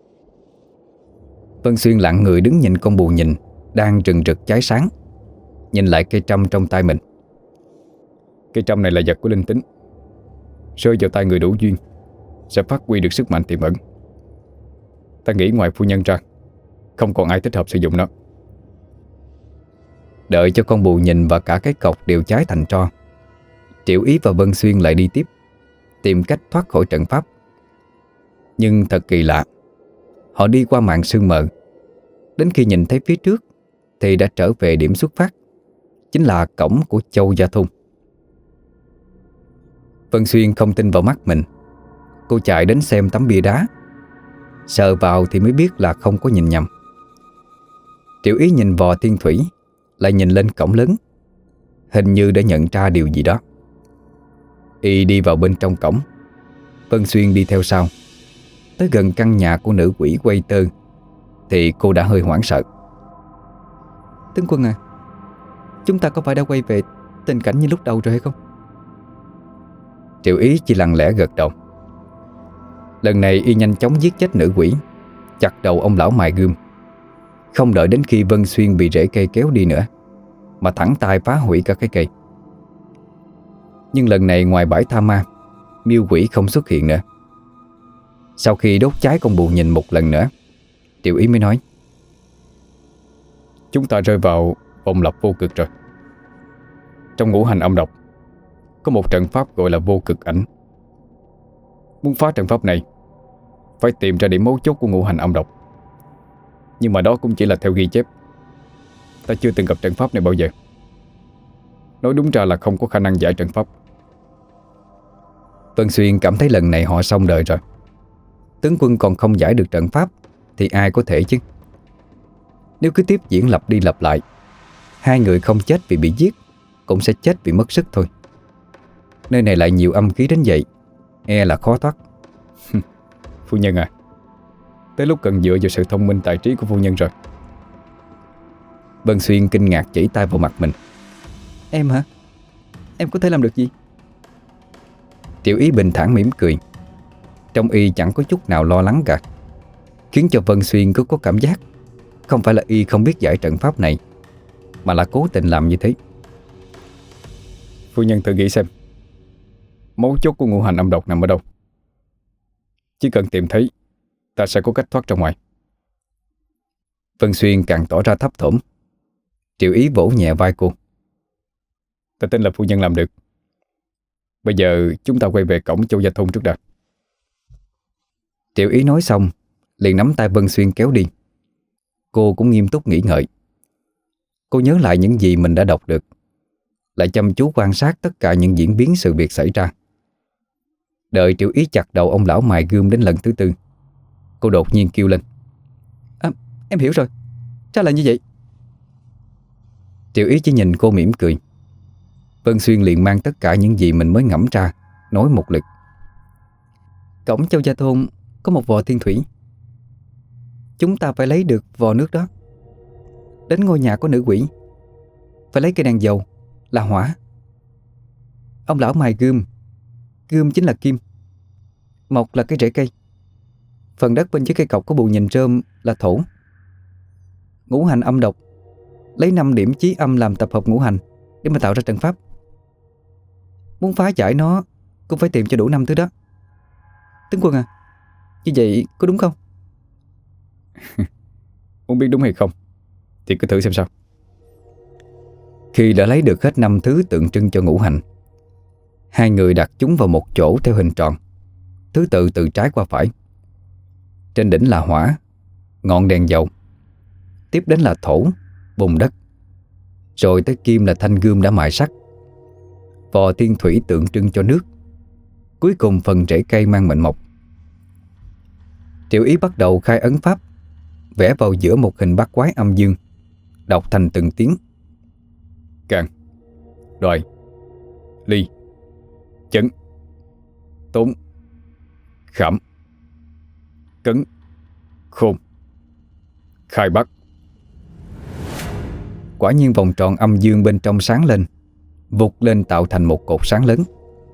Speaker 1: Vân Xuyên lặng người đứng nhìn con bù nhìn đang rừng rực cháy sáng, nhìn lại cây trâm trong tay mình.
Speaker 2: Cây trâm này là vật của linh tính, rơi vào tay người đủ duyên sẽ phát huy được sức mạnh tiềm ẩn. Ta nghĩ ngoài phu nhân ra, không còn ai thích hợp sử dụng nó.
Speaker 1: Đợi cho con bù nhìn và cả cái cọc đều cháy thành tro, Triệu Ý và Vân Xuyên lại đi tiếp, tìm cách thoát khỏi trận pháp. Nhưng thật kỳ lạ, họ đi qua màn sương mờ, đến khi nhìn thấy phía trước thì đã trở về điểm xuất phát, chính là cổng của Châu Gia Thôn. Vân Xuyên không tin vào mắt mình. Cô chạy đến xem tấm bia đá, sờ vào thì mới biết là không có nhìn nhầm. Triệu Ý nhìn vò thiên thủy, lại nhìn lên cổng lớn, hình như đã nhận ra điều gì đó. Y đi vào bên trong cổng, Vân Xuyên đi theo sau. Tới gần căn nhà của nữ quỷ quay tơ thì cô đã hơi hoảng sợ.
Speaker 3: Tướng quân à, chúng ta có phải đã quay về tình cảnh như lúc đầu rồi hay không?
Speaker 1: Triệu Ý chỉ lặng lẽ gật đầu. Lần này y nhanh chóng giết chết nữ quỷ, chặt đầu ông lão mài gươm. Không đợi đến khi Vân Xuyên bị rễ cây kéo đi nữa, mà thẳng tay phá hủy cả cái cây. Nhưng lần này ngoài bãi tha ma, miêu quỷ không xuất hiện nữa. Sau khi đốt cháy con bù nhìn một lần nữa, Triệu Ý mới nói:
Speaker 2: Chúng ta rơi vào vòng lặp vô cực rồi. Trong ngũ hành âm độc có một trận pháp gọi là vô cực ảnh. Muốn phá trận pháp này phải tìm ra điểm mấu chốt của ngũ hành âm độc. Nhưng mà đó cũng chỉ là theo ghi chép. Ta chưa từng gặp trận pháp này bao giờ. Nói đúng ra là không có khả năng giải trận pháp.
Speaker 1: Vân Xuyên cảm thấy lần này họ xong đời rồi. Tướng quân còn không giải được trận pháp thì ai có thể chứ. Nếu cứ tiếp diễn lặp đi lặp lại, hai người không chết vì bị giết cũng sẽ chết vì mất sức thôi. Nơi này lại nhiều âm khí đến vậy, e là khó thoát.
Speaker 2: Phu nhân à, tới lúc cần dựa vào sự thông minh tài trí của phu nhân rồi.
Speaker 1: Vân Xuyên kinh ngạc chỉ tay vào mặt mình.
Speaker 3: Em hả? Em có thể làm được gì?
Speaker 1: Triệu Ý bình thản mỉm cười. Trong y chẳng có chút nào lo lắng cả, khiến cho Vân Xuyên cứ có cảm giác không phải là y không biết giải trận pháp này, mà là cố tình làm như thế.
Speaker 2: Phu nhân thử nghĩ xem, mấu chốt của ngũ hành âm độc nằm ở đâu? Chỉ cần tìm thấy, ta sẽ có cách thoát ra ngoài.
Speaker 1: Vân Xuyên càng tỏ ra thấp thỏm. Triệu Ý vỗ nhẹ vai cô.
Speaker 2: Ta tin là phu nhân làm được. Bây giờ chúng ta quay về cổng Châu Gia Thôn trước đã.
Speaker 1: Triệu Ý nói xong liền nắm tay Vân Xuyên kéo đi. Cô cũng nghiêm túc nghĩ ngợi. Cô nhớ lại những gì mình đã đọc được, lại chăm chú quan sát tất cả những diễn biến sự việc xảy ra. Đợi Triệu Ý chặt đầu ông lão mài gươm đến lần thứ tư, cô đột nhiên kêu lên:
Speaker 3: Em hiểu rồi, ra là như vậy.
Speaker 1: Triệu Ý chỉ nhìn cô mỉm cười. Vân Xuyên liền mang tất cả những gì mình mới ngẫm ra nói một lượt.
Speaker 3: Cổng Châu Gia Thôn có một vò thiên thủy. Chúng ta phải lấy được vò nước đó. Đến ngôi nhà của nữ quỷ phải lấy cây đèn dầu là hỏa. Ông lão mài gươm. Gươm chính là kim. Mộc là cái rễ cây. Phần đất bên dưới cây cọc có bù nhìn rơm là thổ. Ngũ hành âm độc, lấy 5 điểm chí âm làm tập hợp ngũ hành để mà tạo ra trận pháp. Muốn phá giải nó cũng phải tìm cho đủ 5 thứ đó. Tướng quân à, như vậy có đúng không?
Speaker 2: Muốn biết đúng hay không thì cứ thử xem sao.
Speaker 1: Khi đã lấy được hết 5 thứ tượng trưng cho ngũ hành, hai người đặt chúng vào một chỗ theo hình tròn, thứ tự từ trái qua phải. Trên đỉnh là hỏa, ngọn đèn dầu. Tiếp đến là thổ, bùn đất. Rồi tới kim là thanh gươm đã mài sắt. Vò thiên thủy tượng trưng cho nước. Cuối cùng phần rễ cây mang mệnh mộc. Triệu Ý bắt đầu khai ấn pháp, vẽ vào giữa một hình bát quái âm dương, đọc thành từng tiếng:
Speaker 2: Càng, đoài, ly, chấn, tốn, khảm, cấn, khôn, khai bắc.
Speaker 1: Quả nhiên vòng tròn âm dương bên trong sáng lên, vụt lên tạo thành một cột sáng lớn.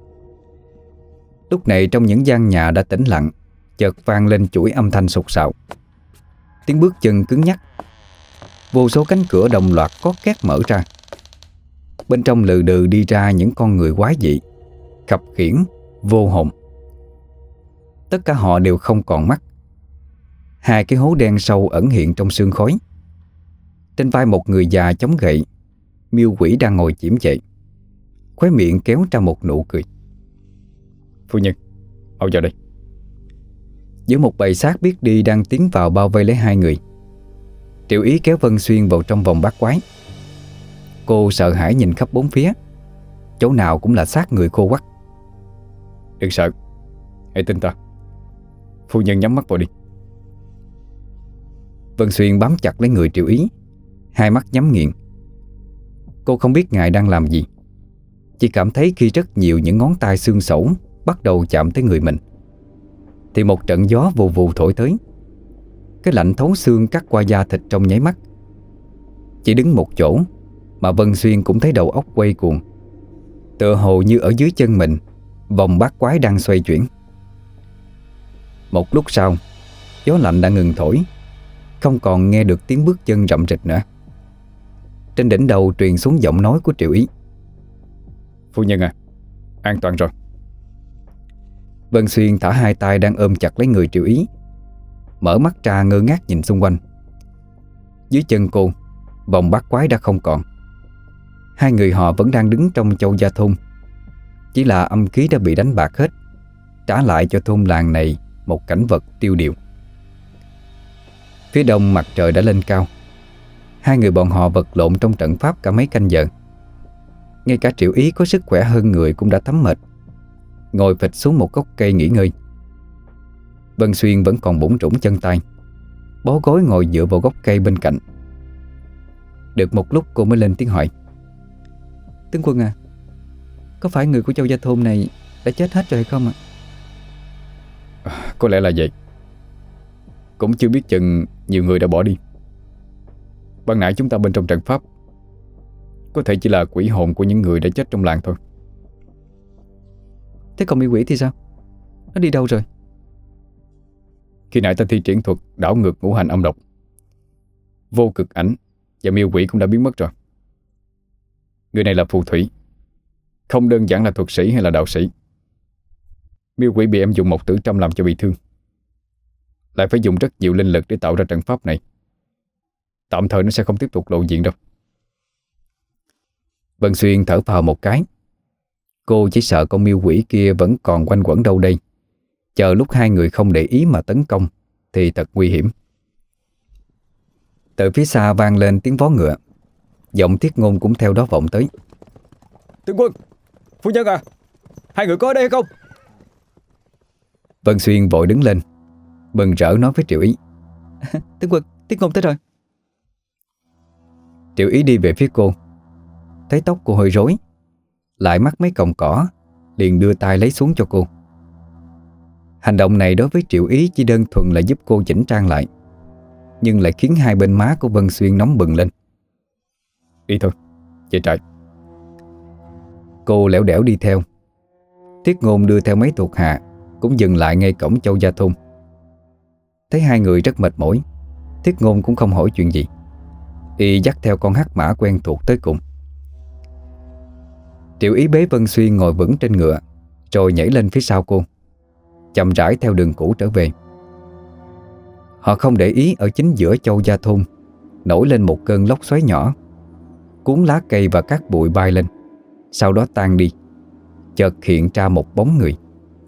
Speaker 1: Lúc này trong những gian nhà đã tĩnh lặng, chợt vang lên chuỗi âm thanh sục sạo. Tiếng bước chân cứng nhắc. Vô số cánh cửa đồng loạt có két mở ra. Bên trong lừ đừ đi ra những con người quái dị, khập khiễng, vô hồn. Tất cả họ đều không còn mắt. Hai cái hố đen sâu ẩn hiện trong sương khói. Trên vai một người già chống gậy, miêu quỷ đang ngồi chiếm dậy, khóe miệng kéo ra một nụ cười.
Speaker 2: Phu nhân, mau vào đây.
Speaker 1: Giữa một bầy xác biết đi đang tiến vào bao vây lấy hai người. Triệu Ý kéo Vân Xuyên vào trong vòng bát quái. Cô sợ hãi nhìn khắp bốn phía, chỗ nào cũng là xác người khô quắt.
Speaker 2: Đừng sợ, hãy tin ta. Phu nhân nhắm mắt vào đi.
Speaker 1: Vân Xuyên bám chặt lấy người Triệu Ý, hai mắt nhắm nghiền. Cô không biết ngài đang làm gì, chỉ cảm thấy khi rất nhiều những ngón tay xương xẩu bắt đầu chạm tới người mình thì một trận gió vù vù thổi tới. Cái lạnh thấu xương cắt qua da thịt trong nháy mắt. Chỉ đứng một chỗ mà Vân Xuyên cũng thấy đầu óc quay cuồng, tựa hồ như ở dưới chân mình vòng bát quái đang xoay chuyển. Một lúc sau, gió lạnh đã ngừng thổi, không còn nghe được tiếng bước chân rậm rịch nữa. Trên đỉnh đầu truyền xuống giọng nói của Triệu Ý:
Speaker 2: Phu nhân à, an toàn rồi.
Speaker 1: Vân Xuyên thả hai tay đang ôm chặt lấy người Triệu Ý, mở mắt ra ngơ ngác nhìn xung quanh. Dưới chân cô, vòng bát quái đã không còn. Hai người họ vẫn đang đứng trong Châu Gia Thôn, chỉ là âm khí đã bị đánh bạc hết, trả lại cho thôn làng này một cảnh vật tiêu điều. Phía đông mặt trời đã lên cao. Hai người bọn họ vật lộn trong trận pháp cả mấy canh giờ. Ngay cả Triệu Ý có sức khỏe hơn người cũng đã thấm mệt, ngồi phịch xuống một gốc cây nghỉ ngơi. Vân Xuyên vẫn còn bủn rủn chân tay, bó gối ngồi dựa vào gốc cây bên cạnh. Được một lúc cô mới lên tiếng hỏi:
Speaker 3: Tướng quân à, có phải người của Châu Gia Thôn này đã chết hết rồi hay không ạ?
Speaker 2: Có lẽ là vậy. Cũng chưa biết chừng nhiều người đã bỏ đi. Ban nãy chúng ta bên trong trận pháp, có thể chỉ là quỷ hồn của những người đã chết trong làng thôi.
Speaker 3: Thế còn miêu quỷ thì sao? Nó đi đâu rồi?
Speaker 2: Khi nãy ta thi triển thuật đảo ngược ngũ hành âm độc, vô cực ảnh và miêu quỷ cũng đã biến mất rồi. Người này là phù thủy, không đơn giản là thuật sĩ hay là đạo sĩ. Miêu quỷ bị em dùng một tử trăm làm cho bị thương, lại phải dùng rất nhiều linh lực để tạo ra trận pháp này. Tạm thời nó sẽ không tiếp tục lộ diện đâu.
Speaker 1: Vân Xuyên thở phào một cái. Cô chỉ sợ con miêu quỷ kia vẫn còn quanh quẩn đâu đây, chờ lúc hai người không để ý mà tấn công thì thật nguy hiểm. Từ phía xa vang lên tiếng vó ngựa, giọng Thiết Ngôn cũng theo đó vọng tới:
Speaker 2: Tướng quân, phu nhân à, hai người có ở đây hay không?
Speaker 1: Vân Xuyên vội đứng lên, mừng rỡ nói với Triệu Ý:
Speaker 3: Tướng quân, Thiết Ngôn tới rồi.
Speaker 1: Triệu Ý đi về phía cô, thấy tóc cô hơi rối, lại mắc mấy cọng cỏ, liền đưa tay lấy xuống cho cô. Hành động này đối với Triệu Ý chỉ đơn thuần là giúp cô chỉnh trang lại, nhưng lại khiến hai bên má của Vân Xuyên nóng bừng lên.
Speaker 2: Đi thôi, về trại.
Speaker 1: Cô lẻo đẻo đi theo. Thiết Ngôn đưa theo mấy thuộc hạ cũng dừng lại ngay cổng Châu Gia thôn. Thấy hai người rất mệt mỏi, Thiết Ngôn cũng không hỏi chuyện gì. Y dắt theo con hắc mã quen thuộc tới cùng. Triệu Ý bế Vân Xuyên ngồi vững trên ngựa, rồi nhảy lên phía sau cô, chậm rãi theo đường cũ trở về. Họ không để ý ở chính giữa Châu Gia thôn nổi lên một cơn lốc xoáy nhỏ, cuốn lá cây và cát bụi bay lên, sau đó tan đi. Chợt hiện ra một bóng người.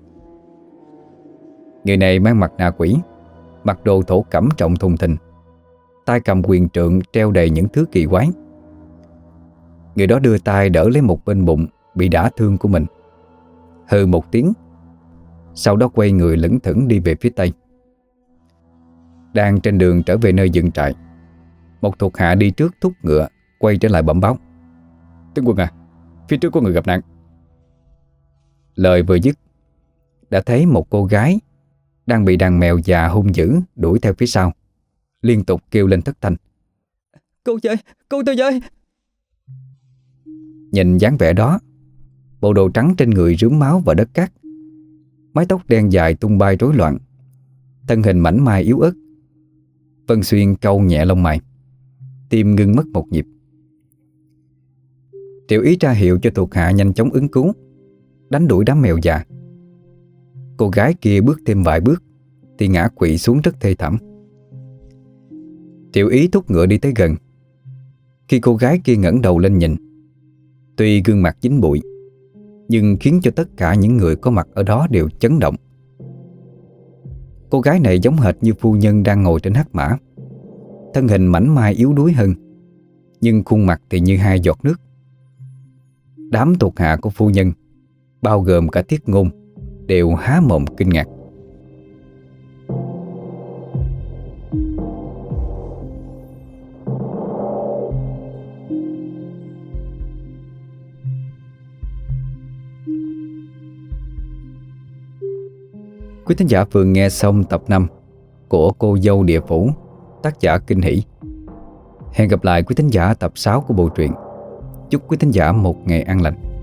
Speaker 1: Người này mang mặt nạ quỷ, mặc đồ thổ cẩm trọng thùng thình, tay cầm quyền trượng treo đầy những thứ kỳ quái. Người đó đưa tay đỡ lấy một bên bụng bị đả thương của mình, hừ một tiếng, sau đó quay người lững thững đi về phía tây. Đang trên đường trở về nơi dựng trại, một thuộc hạ đi trước thúc ngựa quay trở lại bẩm báo:
Speaker 2: Tướng quân à, phía trước có người gặp nạn.
Speaker 1: Lời vừa dứt, đã thấy một cô gái đang bị đàn mèo già hung dữ đuổi theo phía sau, liên tục kêu lên thất thanh:
Speaker 3: Cô chơi, cô tôi chơi.
Speaker 1: Nhìn dáng vẻ đó, bộ đồ trắng trên người rướm máu và đất cát, mái tóc đen dài tung bay rối loạn, thân hình mảnh mai yếu ớt. Vân Xuyên cau nhẹ lông mày, tim ngưng mất một nhịp. Triệu Ý ra hiệu cho thuộc hạ nhanh chóng ứng cứu, đánh đuổi đám mèo già. Cô gái kia bước thêm vài bước thì ngã quỵ xuống rất thê thảm. Triệu Ý thúc ngựa đi tới gần. Khi cô gái kia ngẩng đầu lên nhìn, tuy gương mặt dính bụi, nhưng khiến cho tất cả những người có mặt ở đó đều chấn động. Cô gái này giống hệt như phu nhân đang ngồi trên hắc mã, thân hình mảnh mai yếu đuối hơn, nhưng khuôn mặt thì như hai giọt nước. Đám thuộc hạ của phu nhân, bao gồm cả Thiết Ngôn, đều há mồm kinh ngạc. Quý thính giả vừa nghe xong tập 5 của Cô Dâu Địa Phủ, tác giả Kinh Hỷ. Hẹn gặp lại quý thính giả tập 6 của bộ truyện. Chúc quý thính giả một ngày an lành.